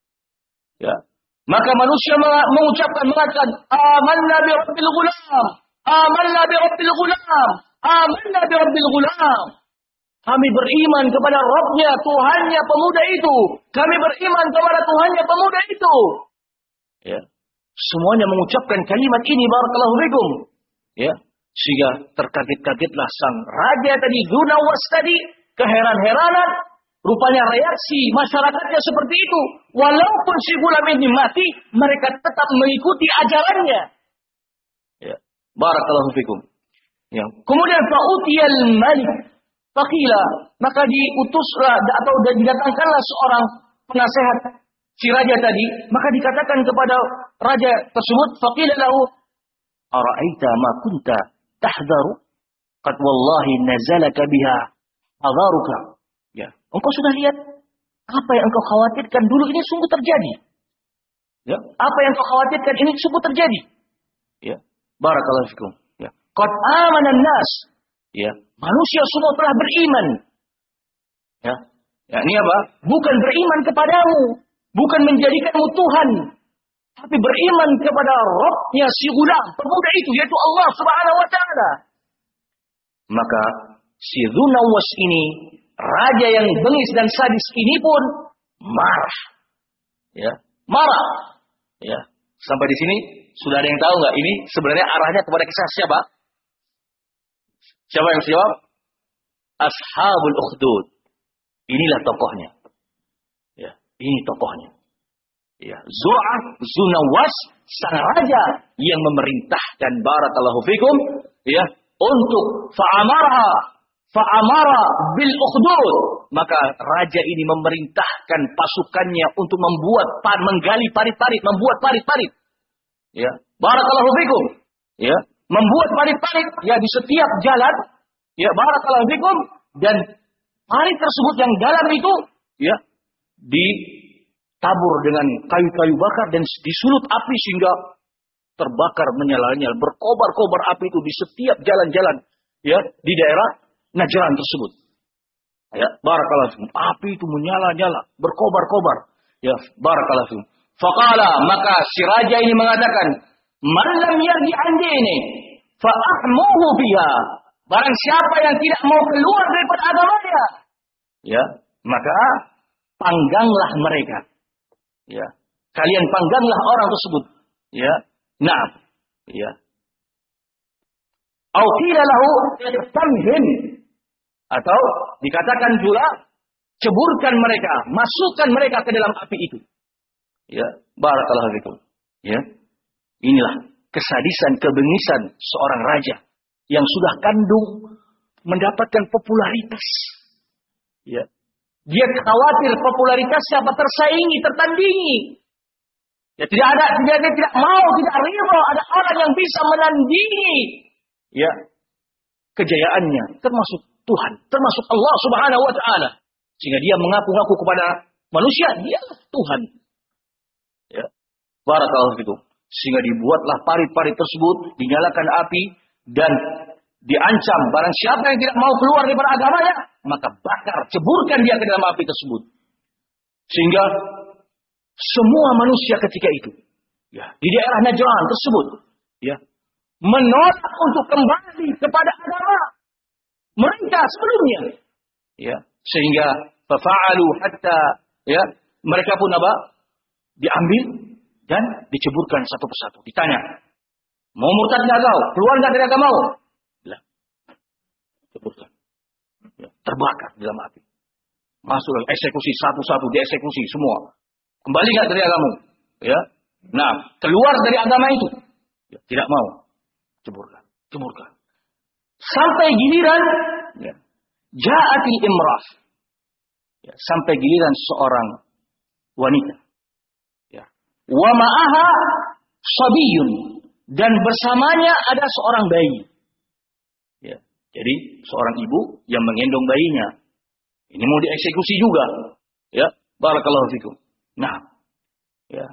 Ya, maka manusia mengucapkan, mengatakan, amanna bi rabbil ghulam, amanna bi rabbil ghulam, amanna bi rabbil ghulam. Kami beriman kepada Rabbnya, Tuhannya pemuda itu. Kami beriman kepada Tuhannya pemuda itu. Ya, semuanya mengucapkan kalimat ini, barakallahu fikum. Ya, sehingga terkaget-kagetlah sang raja tadi, Dunawas tadi, keheran-heranan. Rupanya reaksi masyarakatnya seperti itu. Walaupun si gulam ini mati, mereka tetap mengikuti ajarannya. Ya, barakallahu fikum. Ya. Kemudian fa'utiyal malik faqila, maka diutuslah atau didatangkanlah seorang penasehat si raja tadi, maka dikatakan kepada raja tersebut, faqila lahu ara'aita ma kunta tahdharu qad wallahi nazalaka biha hadaruka. Ya, engkau sudah lihat Apa yang engkau khawatirkan dulu ini sungguh terjadi. Ya, apa yang engkau khawatirkan ini sungguh terjadi. Ya, barakallahu fikum. Ya, qad amana nas. Ya, manusia semua telah beriman. Ya, ya ini apa? Bukan beriman kepadamu, bukan menjadikanmu Tuhan, tapi beriman kepada Rabbnya si gulam, pemuda itu, yaitu Allah Subhanahu wa Ta'ala. Maka si Dzunnawas ini, raja yang bengis dan sadis ini pun marah. Ya, marah. Ya, sampai di sini sudah ada yang tahu nggak? Ini sebenarnya arahnya kepada kisah siapa? Siapa yang jawab? Ashabul Ukhdud. Inilah tokohnya. Ya, ini tokohnya. Ya, Zu'ah Dzunnawas, sang raja yang memerintahkan barakallahu fikum, ya, untuk fa'amara fa'amara bil ukhdud. Maka raja ini memerintahkan pasukannya untuk membuat menggali parit-parit, membuat parit-parit. Ya, barakallahu fikum. Ya, membuat parit-parit ya di setiap jalan. Ya, barakallahu fikum, dan parit tersebut yang dalam itu ya ditabur dengan kayu-kayu bakar dan disulut api sehingga terbakar menyala-nyala, berkobar-kobar api itu di setiap jalan-jalan ya di daerah Najran tersebut. Ya, barakallahu fikum. Api itu menyala-nyala, berkobar-kobar. Ya, barakallahu fikum. Faqala, maka si raja ini mengatakan, "Man lam yarji an dini, fa ahmuhu biha." Barang siapa yang tidak mau keluar daripada agamanya, ya, maka pangganglah mereka. Ya, kalian pangganglah orang tersebut. Ya, nah, ya. Au qila lahu tamhim, atau dikatakan pula ceburkan mereka, masukkan mereka ke dalam api itu. Ya, barakallahu fikum. Ya. Inilah kesadisan, kebengisan seorang raja yang sudah kandung mendapatkan popularitas. Ya. Dia khawatir popularitasnya apa tersaingi, tertandingi. Ya, tidak ada, tidak dia tidak mau, tidak ridho ada orang yang bisa menandingi ya kejayaannya, termasuk Tuhan, termasuk Allah Subhanahu wa Ta'ala. Sehingga dia mengaku-ngaku kepada manusia, dia Tuhan. Ya. Barakallahu fikum. Sehingga dibuatlah parit-parit tersebut, dinyalakan api, dan diancam barang siapa yang tidak mau keluar daripada agamanya, maka bakar, ceburkan dia ke dalam api tersebut. Sehingga semua manusia ketika itu, ya, di daerah Najran tersebut, ya, menolak untuk kembali kepada agama mereka sebelumnya. Ya, sehingga fa'alu hatta, ya, mereka pun apa? Diambil dan diceburkan satu persatu. Ditanya, mau murtad enggak kau? Keluar enggak dari agamamu? Lah, ceburkan. Ya, terbakar di dalam api. Masuk eksekusi satu-satu, dieksekusi semua. Kembali enggak dari agamamu? Ya. Nah, keluar dari agama itu. Ya, tidak mau. Ceburkan, ceburkan. Sampai giliran ya, ja'atil imrah. Ya, sampai giliran seorang wanita. Ya. Wa ma'aha sabiyun, dan bersamanya ada seorang bayi. Ya. Jadi seorang ibu yang menggendong bayinya. Ini mau dieksekusi juga. Ya, barakallahu fikum. Nah, ya.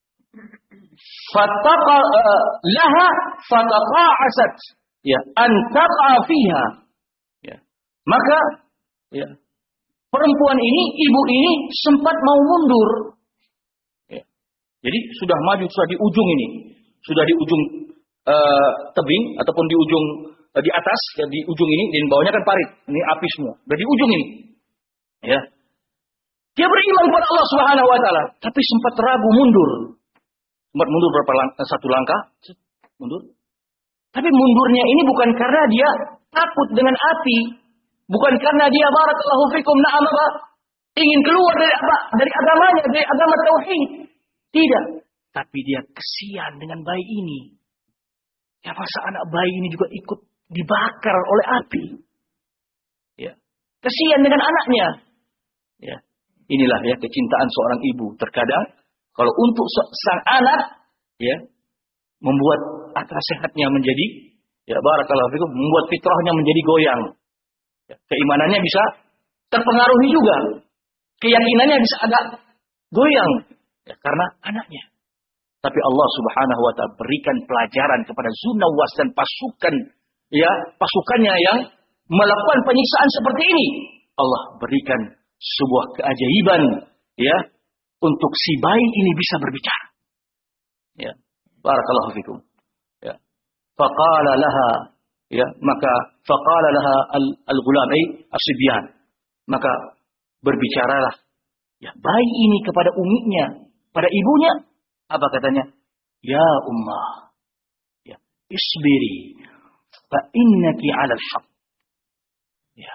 Fataqa uh, laha fataqa'asat, ya, antaqa fiha. Ya. Maka ya, perempuan ini, ibu ini sempat mau mundur. Ya. Jadi sudah maju, sudah di ujung ini, sudah di ujung uh, tebing ataupun di ujung uh, di atas, ya, di ujung ini, di bawahnya kan parit, ini api semua, sudah di ujung ini. Ya. Dia beriman kepada Allah Subhanahu wa Ta'ala, tapi sempat ragu mundur. Sempat mundur berapa langkah, satu langkah, mundur. Tapi mundurnya ini bukan karena dia takut dengan api, bukan karena dia barakallahu fikum na'am apa ingin keluar dari apa dari agamanya, dari agama tauhid. Tidak, tapi dia kesian dengan bayi ini. Ya, masa anak bayi ini juga ikut dibakar oleh api. Ya, kesian dengan anaknya. Ya, inilah ya kecintaan seorang ibu. Terkadang kalau untuk sang anak, ya, membuat akal sehatnya menjadi, ya, barakallahu fikum, membuat fitrahnya menjadi goyang. Ya, keimanannya bisa terpengaruhi juga. keyakinannya bisa agak goyang ya, karena anaknya. Tapi Allah Subhanahu wa taala berikan pelajaran kepada Zunawas dan pasukan ya, pasukannya yang melakukan penyiksaan seperti ini. Allah berikan sebuah keajaiban ya untuk si bayi ini bisa berbicara. Ya, barakallahu fikum. Ya. Faqala laha ya, maka faqala laha al-ghulam ay as-sibyan. Maka berbicaralah ya bayi ini kepada uminya, pada ibunya. Apa katanya? Ya ummah, ya isbiri, fa innaki 'alal haqq. Ya.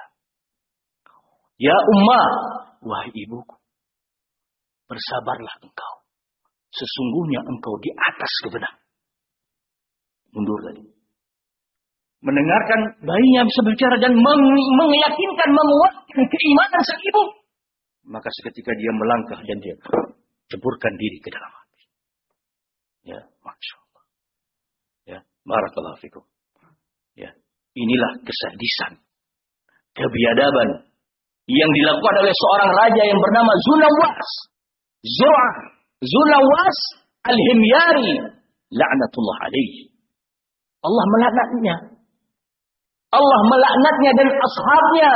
Ya ummah, wahai ibuku, bersabarlah engkau. Sesungguhnya engkau di atas kebenaran. Mundur tadi. Mendengarkan bayinya bisa bicara dan meyakinkan, menguatkan keimanan sang ibu. Maka seketika dia melangkah dan dia ceburkan diri ke dalam hati. Ya, Masya Allah. Ya, barakallahu fikum. Ya, inilah kesadisan, kebiadaban yang dilakukan oleh seorang raja yang bernama Zunawas. Zur'ah, Zunawas al-Himyari, la'natullah alaihi. Allah melaknatnya. Allah melaknatnya dan ashabnya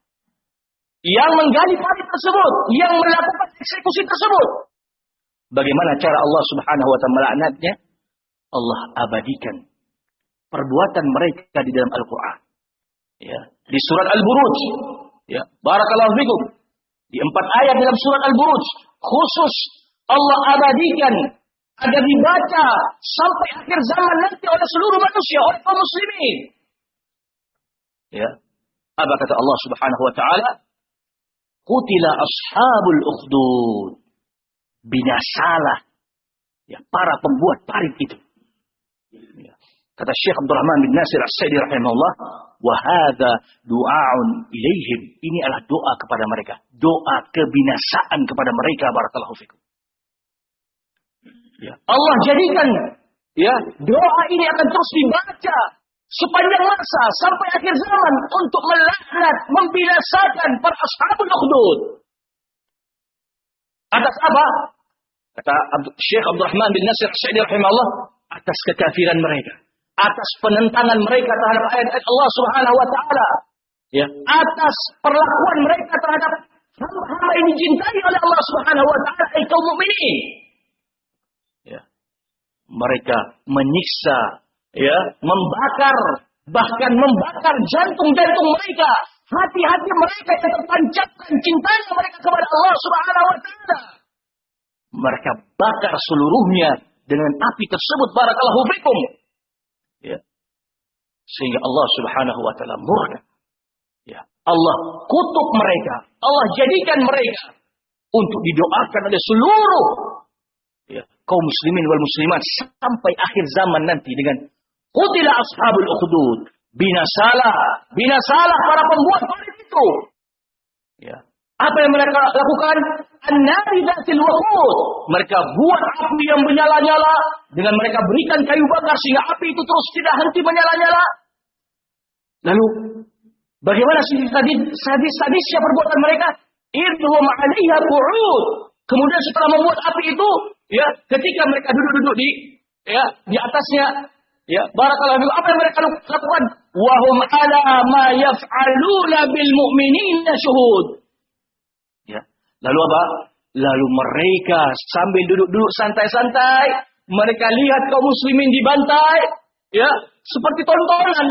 yang menggali parit tersebut, yang melakukan eksekusi tersebut. Bagaimana cara Allah Subhanahu wa taala melaknatnya? Allah abadikan perbuatan mereka di dalam Al-Qur'an. Ya, di surat Al-Buruj. Ya, barakallahu fikum. Di empat ayat dalam surat Al-Buruj khusus Allah abadikan agar dibaca sampai akhir zaman nanti oleh seluruh manusia, oleh kaum muslimin. Ya. Apa kata Allah Subhanahu wa taala? Qutila ashabul ukhdud. Binasalah ya para pembuat parit itu. Ya. Kata Syekh Abdul Rahman bin Nasir As-Sa'di rahimahullah, wa hadza du'aun ilaihim. Ini adalah doa kepada mereka, doa kebinasaan kepada mereka, barakallahu fikum. Ya. Allah jadikan ya doa ini akan terus dibaca sepanjang masa sampai akhir zaman untuk melaknat, membinasakan para ashabul ukhdud. Atas apa? Kata Syekh Abdul Rahman bin Nasir As-Sa'di rahimahullah, atas kekafiran mereka, atas penentangan mereka terhadap ayat-ayat Allah Subhanahu wa taala, ya, atas perlakuan mereka terhadap hamba-hamba yang dicintai oleh Allah Subhanahu wa taala, ai kaum mukminin. Ya. Mereka menyiksa, ya, membakar, bahkan membakar jantung-jantung mereka, hati-hati mereka yang tertancapkan cintanya mereka kepada Allah Subhanahu wa taala. Mereka bakar seluruhnya dengan api tersebut, barakallahu fikum. Ya. Sehingga Allah Subhanahu wa taala murka. Ya. Allah kutuk mereka, Allah jadikan mereka untuk didoakan oleh seluruh ya, kaum muslimin wal muslimat sampai akhir zaman nanti dengan qutila ashabul ukhdud. Binasalah, binasalah para pembuat parit itu. Ya. Apa yang mereka lakukan? An-nari dzatil waqud. Mereka buat api yang menyala-nyala dengan mereka berikan kayu bakar sehingga api itu terus tidak henti menyala-nyala. Lalu bagaimana sadis-sadisnya perbuatan mereka? Idhum 'alaiha qu'ud. Kemudian setelah membuat api itu, ya, ketika mereka duduk-duduk di ya, di atasnya, ya, barakallahu fikum, apa yang mereka lakukan? Wa hum 'ala ma yaf'aluna bil mu'minina syuhud. Ya. Lalu apa? Lalu mereka sambil duduk-duduk santai-santai, mereka lihat kaum muslimin dibantai, ya, seperti tontonan.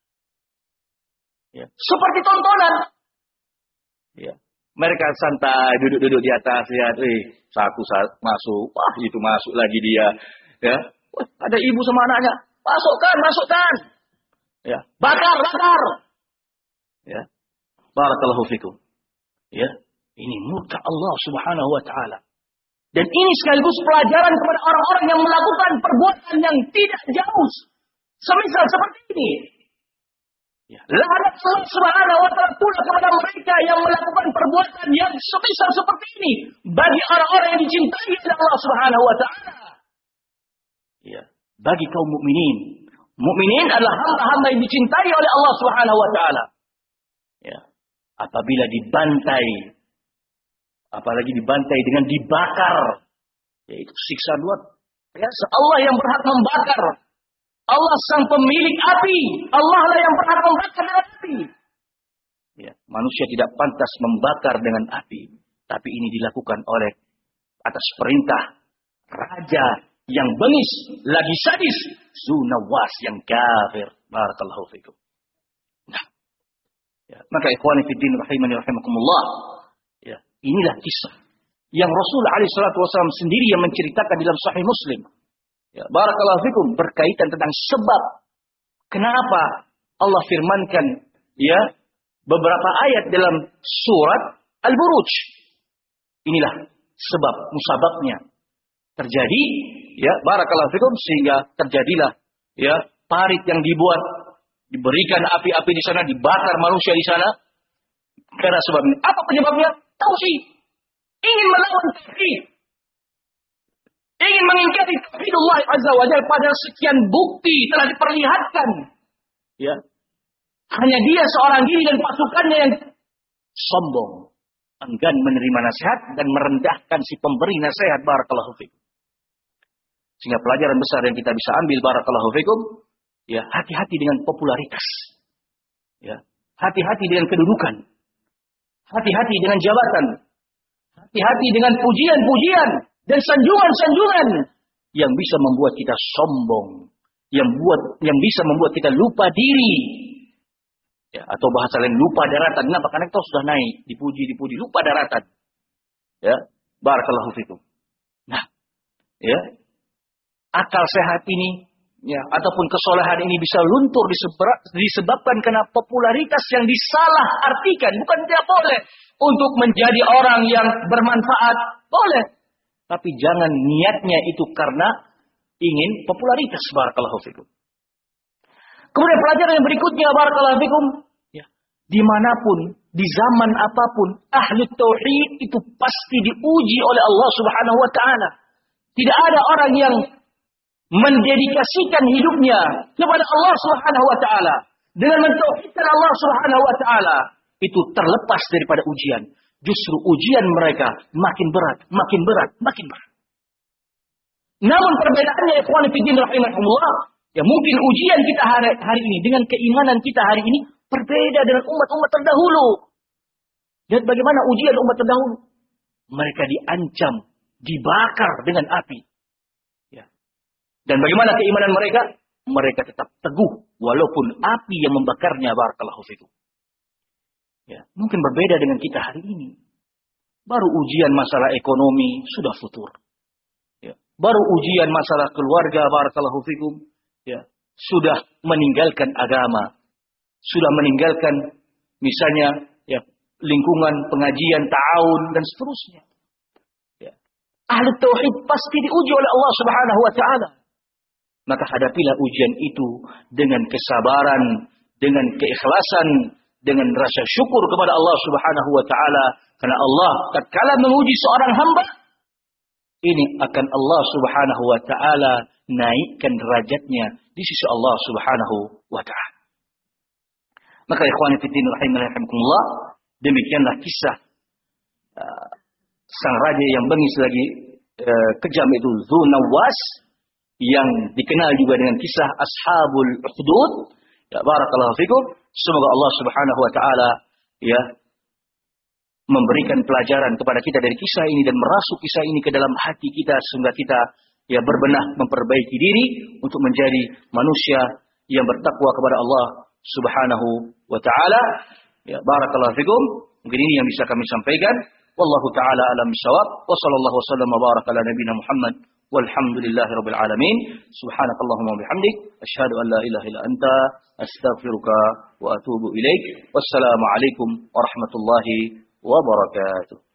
Ya, seperti tontonan. Ya. Mereka santai duduk-duduk di atas, lihat, eh, satu masuk, wah itu masuk lagi dia, ya. Wah, ada ibu sama anaknya, masukkan, masukkan. Ya, bakar, bakar. Ya. Barakallahu fikum. Ya. Ini murka Allah Subhanahu wa taala. Dan ini sekaligus pelajaran kepada orang-orang yang melakukan perbuatan yang tidak jauh semisal seperti ini. Ya. Laknat Allah Subhanahu wa taala pula kepada mereka yang melakukan perbuatan yang semisal seperti ini bagi orang-orang yang dicintai oleh Allah Subhanahu wa taala. Ya, bagi kaum mukminin. Mukminin adalah hamba-hamba yang dicintai oleh Allah Subhanahu wa taala. Ya. Apabila dibantai Apalagi dibantai dengan dibakar. Yaitu siksa luar biasa. Allah yang berhak membakar. Allah sang pemilik api. Allah lah yang berhak membakar dengan api. Ya, manusia tidak pantas membakar dengan api. Tapi ini dilakukan oleh atas perintah raja yang bengis, lagi sadis, Zunawas yang kafir. Barakallahu fikum. Nah, ya, maka ikhwani fiddin rahimani rahimakumullah. Ya, inilah kisah yang Rasul alaihi salatu wasallam sendiri yang menceritakan dalam Sahih Muslim. Ya, barakallahu fikum, berkaitan tentang sebab kenapa Allah firmankan ya beberapa ayat dalam surat Al-Buruj. Inilah sebab musababnya terjadi ya barakallahu fikum sehingga terjadilah ya parit yang dibuat, diberikan api-api di sana, dibakar manusia di sana. Karena sebab ini. Apa penyebabnya? Tauhid. Ingin melawan tauhid. Ingin mengingkari tauhidullah azza wa jalla, padahal sekian bukti telah diperlihatkan. Ya. Hanya dia seorang diri dan pasukannya yang sombong, enggan menerima nasihat dan merendahkan si pemberi nasihat. Barakallahu fikum. Sehingga pelajaran besar yang kita bisa ambil barakallahu fikum, ya, hati-hati dengan popularitas. Ya, hati-hati dengan kedudukan. Hati-hati dengan jabatan. Hati-hati dengan pujian-pujian dan sanjungan-sanjungan yang bisa membuat kita sombong, yang buat yang bisa membuat kita lupa diri. Ya, atau bahasa lain lupa daratan. Kenapa? Karena kita sudah naik, dipuji-dipuji, lupa daratan. Ya, barakallahu fikum. Nah, ya, akal sehat ini, ya, ataupun kesolehan ini bisa luntur disebabkan karena popularitas yang disalah artikan. Bukan tidak boleh untuk menjadi orang yang bermanfaat, boleh. Tapi jangan niatnya itu karena ingin popularitas. Barakallahu fikum. Kemudian pelajaran yang berikutnya, barakallahu fikum, ya, dimanapun, di zaman apapun, ahli tauhid itu pasti diuji oleh Allah Subhanahu Wa Taala. Tidak ada orang yang mendedikasikan hidupnya kepada Allah Subhanahu Wa Taala dengan mentauhidkan Allah Subhanahu Wa Taala itu terlepas daripada ujian. Justru ujian mereka makin berat, makin berat, makin berat. Namun perbedaannya, ikhwan fillah rahimahumullah, ya mungkin ujian kita hari, hari ini dengan keimanan kita hari ini berbeda dengan umat-umat terdahulu. Lihat bagaimana ujian umat terdahulu. Mereka diancam, dibakar dengan api. Ya. Dan bagaimana keimanan mereka? Mereka tetap teguh walaupun api yang membakarnya. Barakallahu fikum. Ya, mungkin berbeda dengan kita hari ini. Baru ujian masalah ekonomi sudah futur. Ya. Baru ujian masalah keluarga, barakallahu fikum, ya, sudah meninggalkan agama. Sudah meninggalkan misalnya ya lingkungan pengajian, ta'awun dan seterusnya. Ya. Ahli tauhid pasti diuji oleh Allah Subhanahu wa taala. Maka hadapilah ujian itu dengan kesabaran, dengan keikhlasan, dengan rasa syukur kepada Allah Subhanahu wa taala, karena Allah tatkala menguji seorang hamba, ini akan Allah Subhanahu wa taala naikkan derajatnya di sisi Allah Subhanahu wa taala. Maka ikhwani fillah rahimakumullah, demikianlah kisah uh, sang raja yang bengis lagi uh, kejam itu Zunawas, yang dikenal juga dengan kisah Ashabul Ukhdud. Ya, barakallahu fikum. Semoga Allah Subhanahu wa taala ya memberikan pelajaran kepada kita dari kisah ini dan merasuk kisah ini ke dalam hati kita sehingga kita ya berbenah memperbaiki diri untuk menjadi manusia yang bertakwa kepada Allah Subhanahu wa taala. Ya, barakallahu fikum. Mungkin ini yang bisa kami sampaikan. Wallahu taala alam bisawab. Wa sallallahu wasallam wa baraka ala nabiyina Muhammad. Walhamdulillahi rabbil alamin. Subhanakallahumma wa bihamdik asyhadu an la ilaha illa anta astaghfiruka wa atubu ilaik. Wassalamu alaikum warahmatullahi wabarakatuh.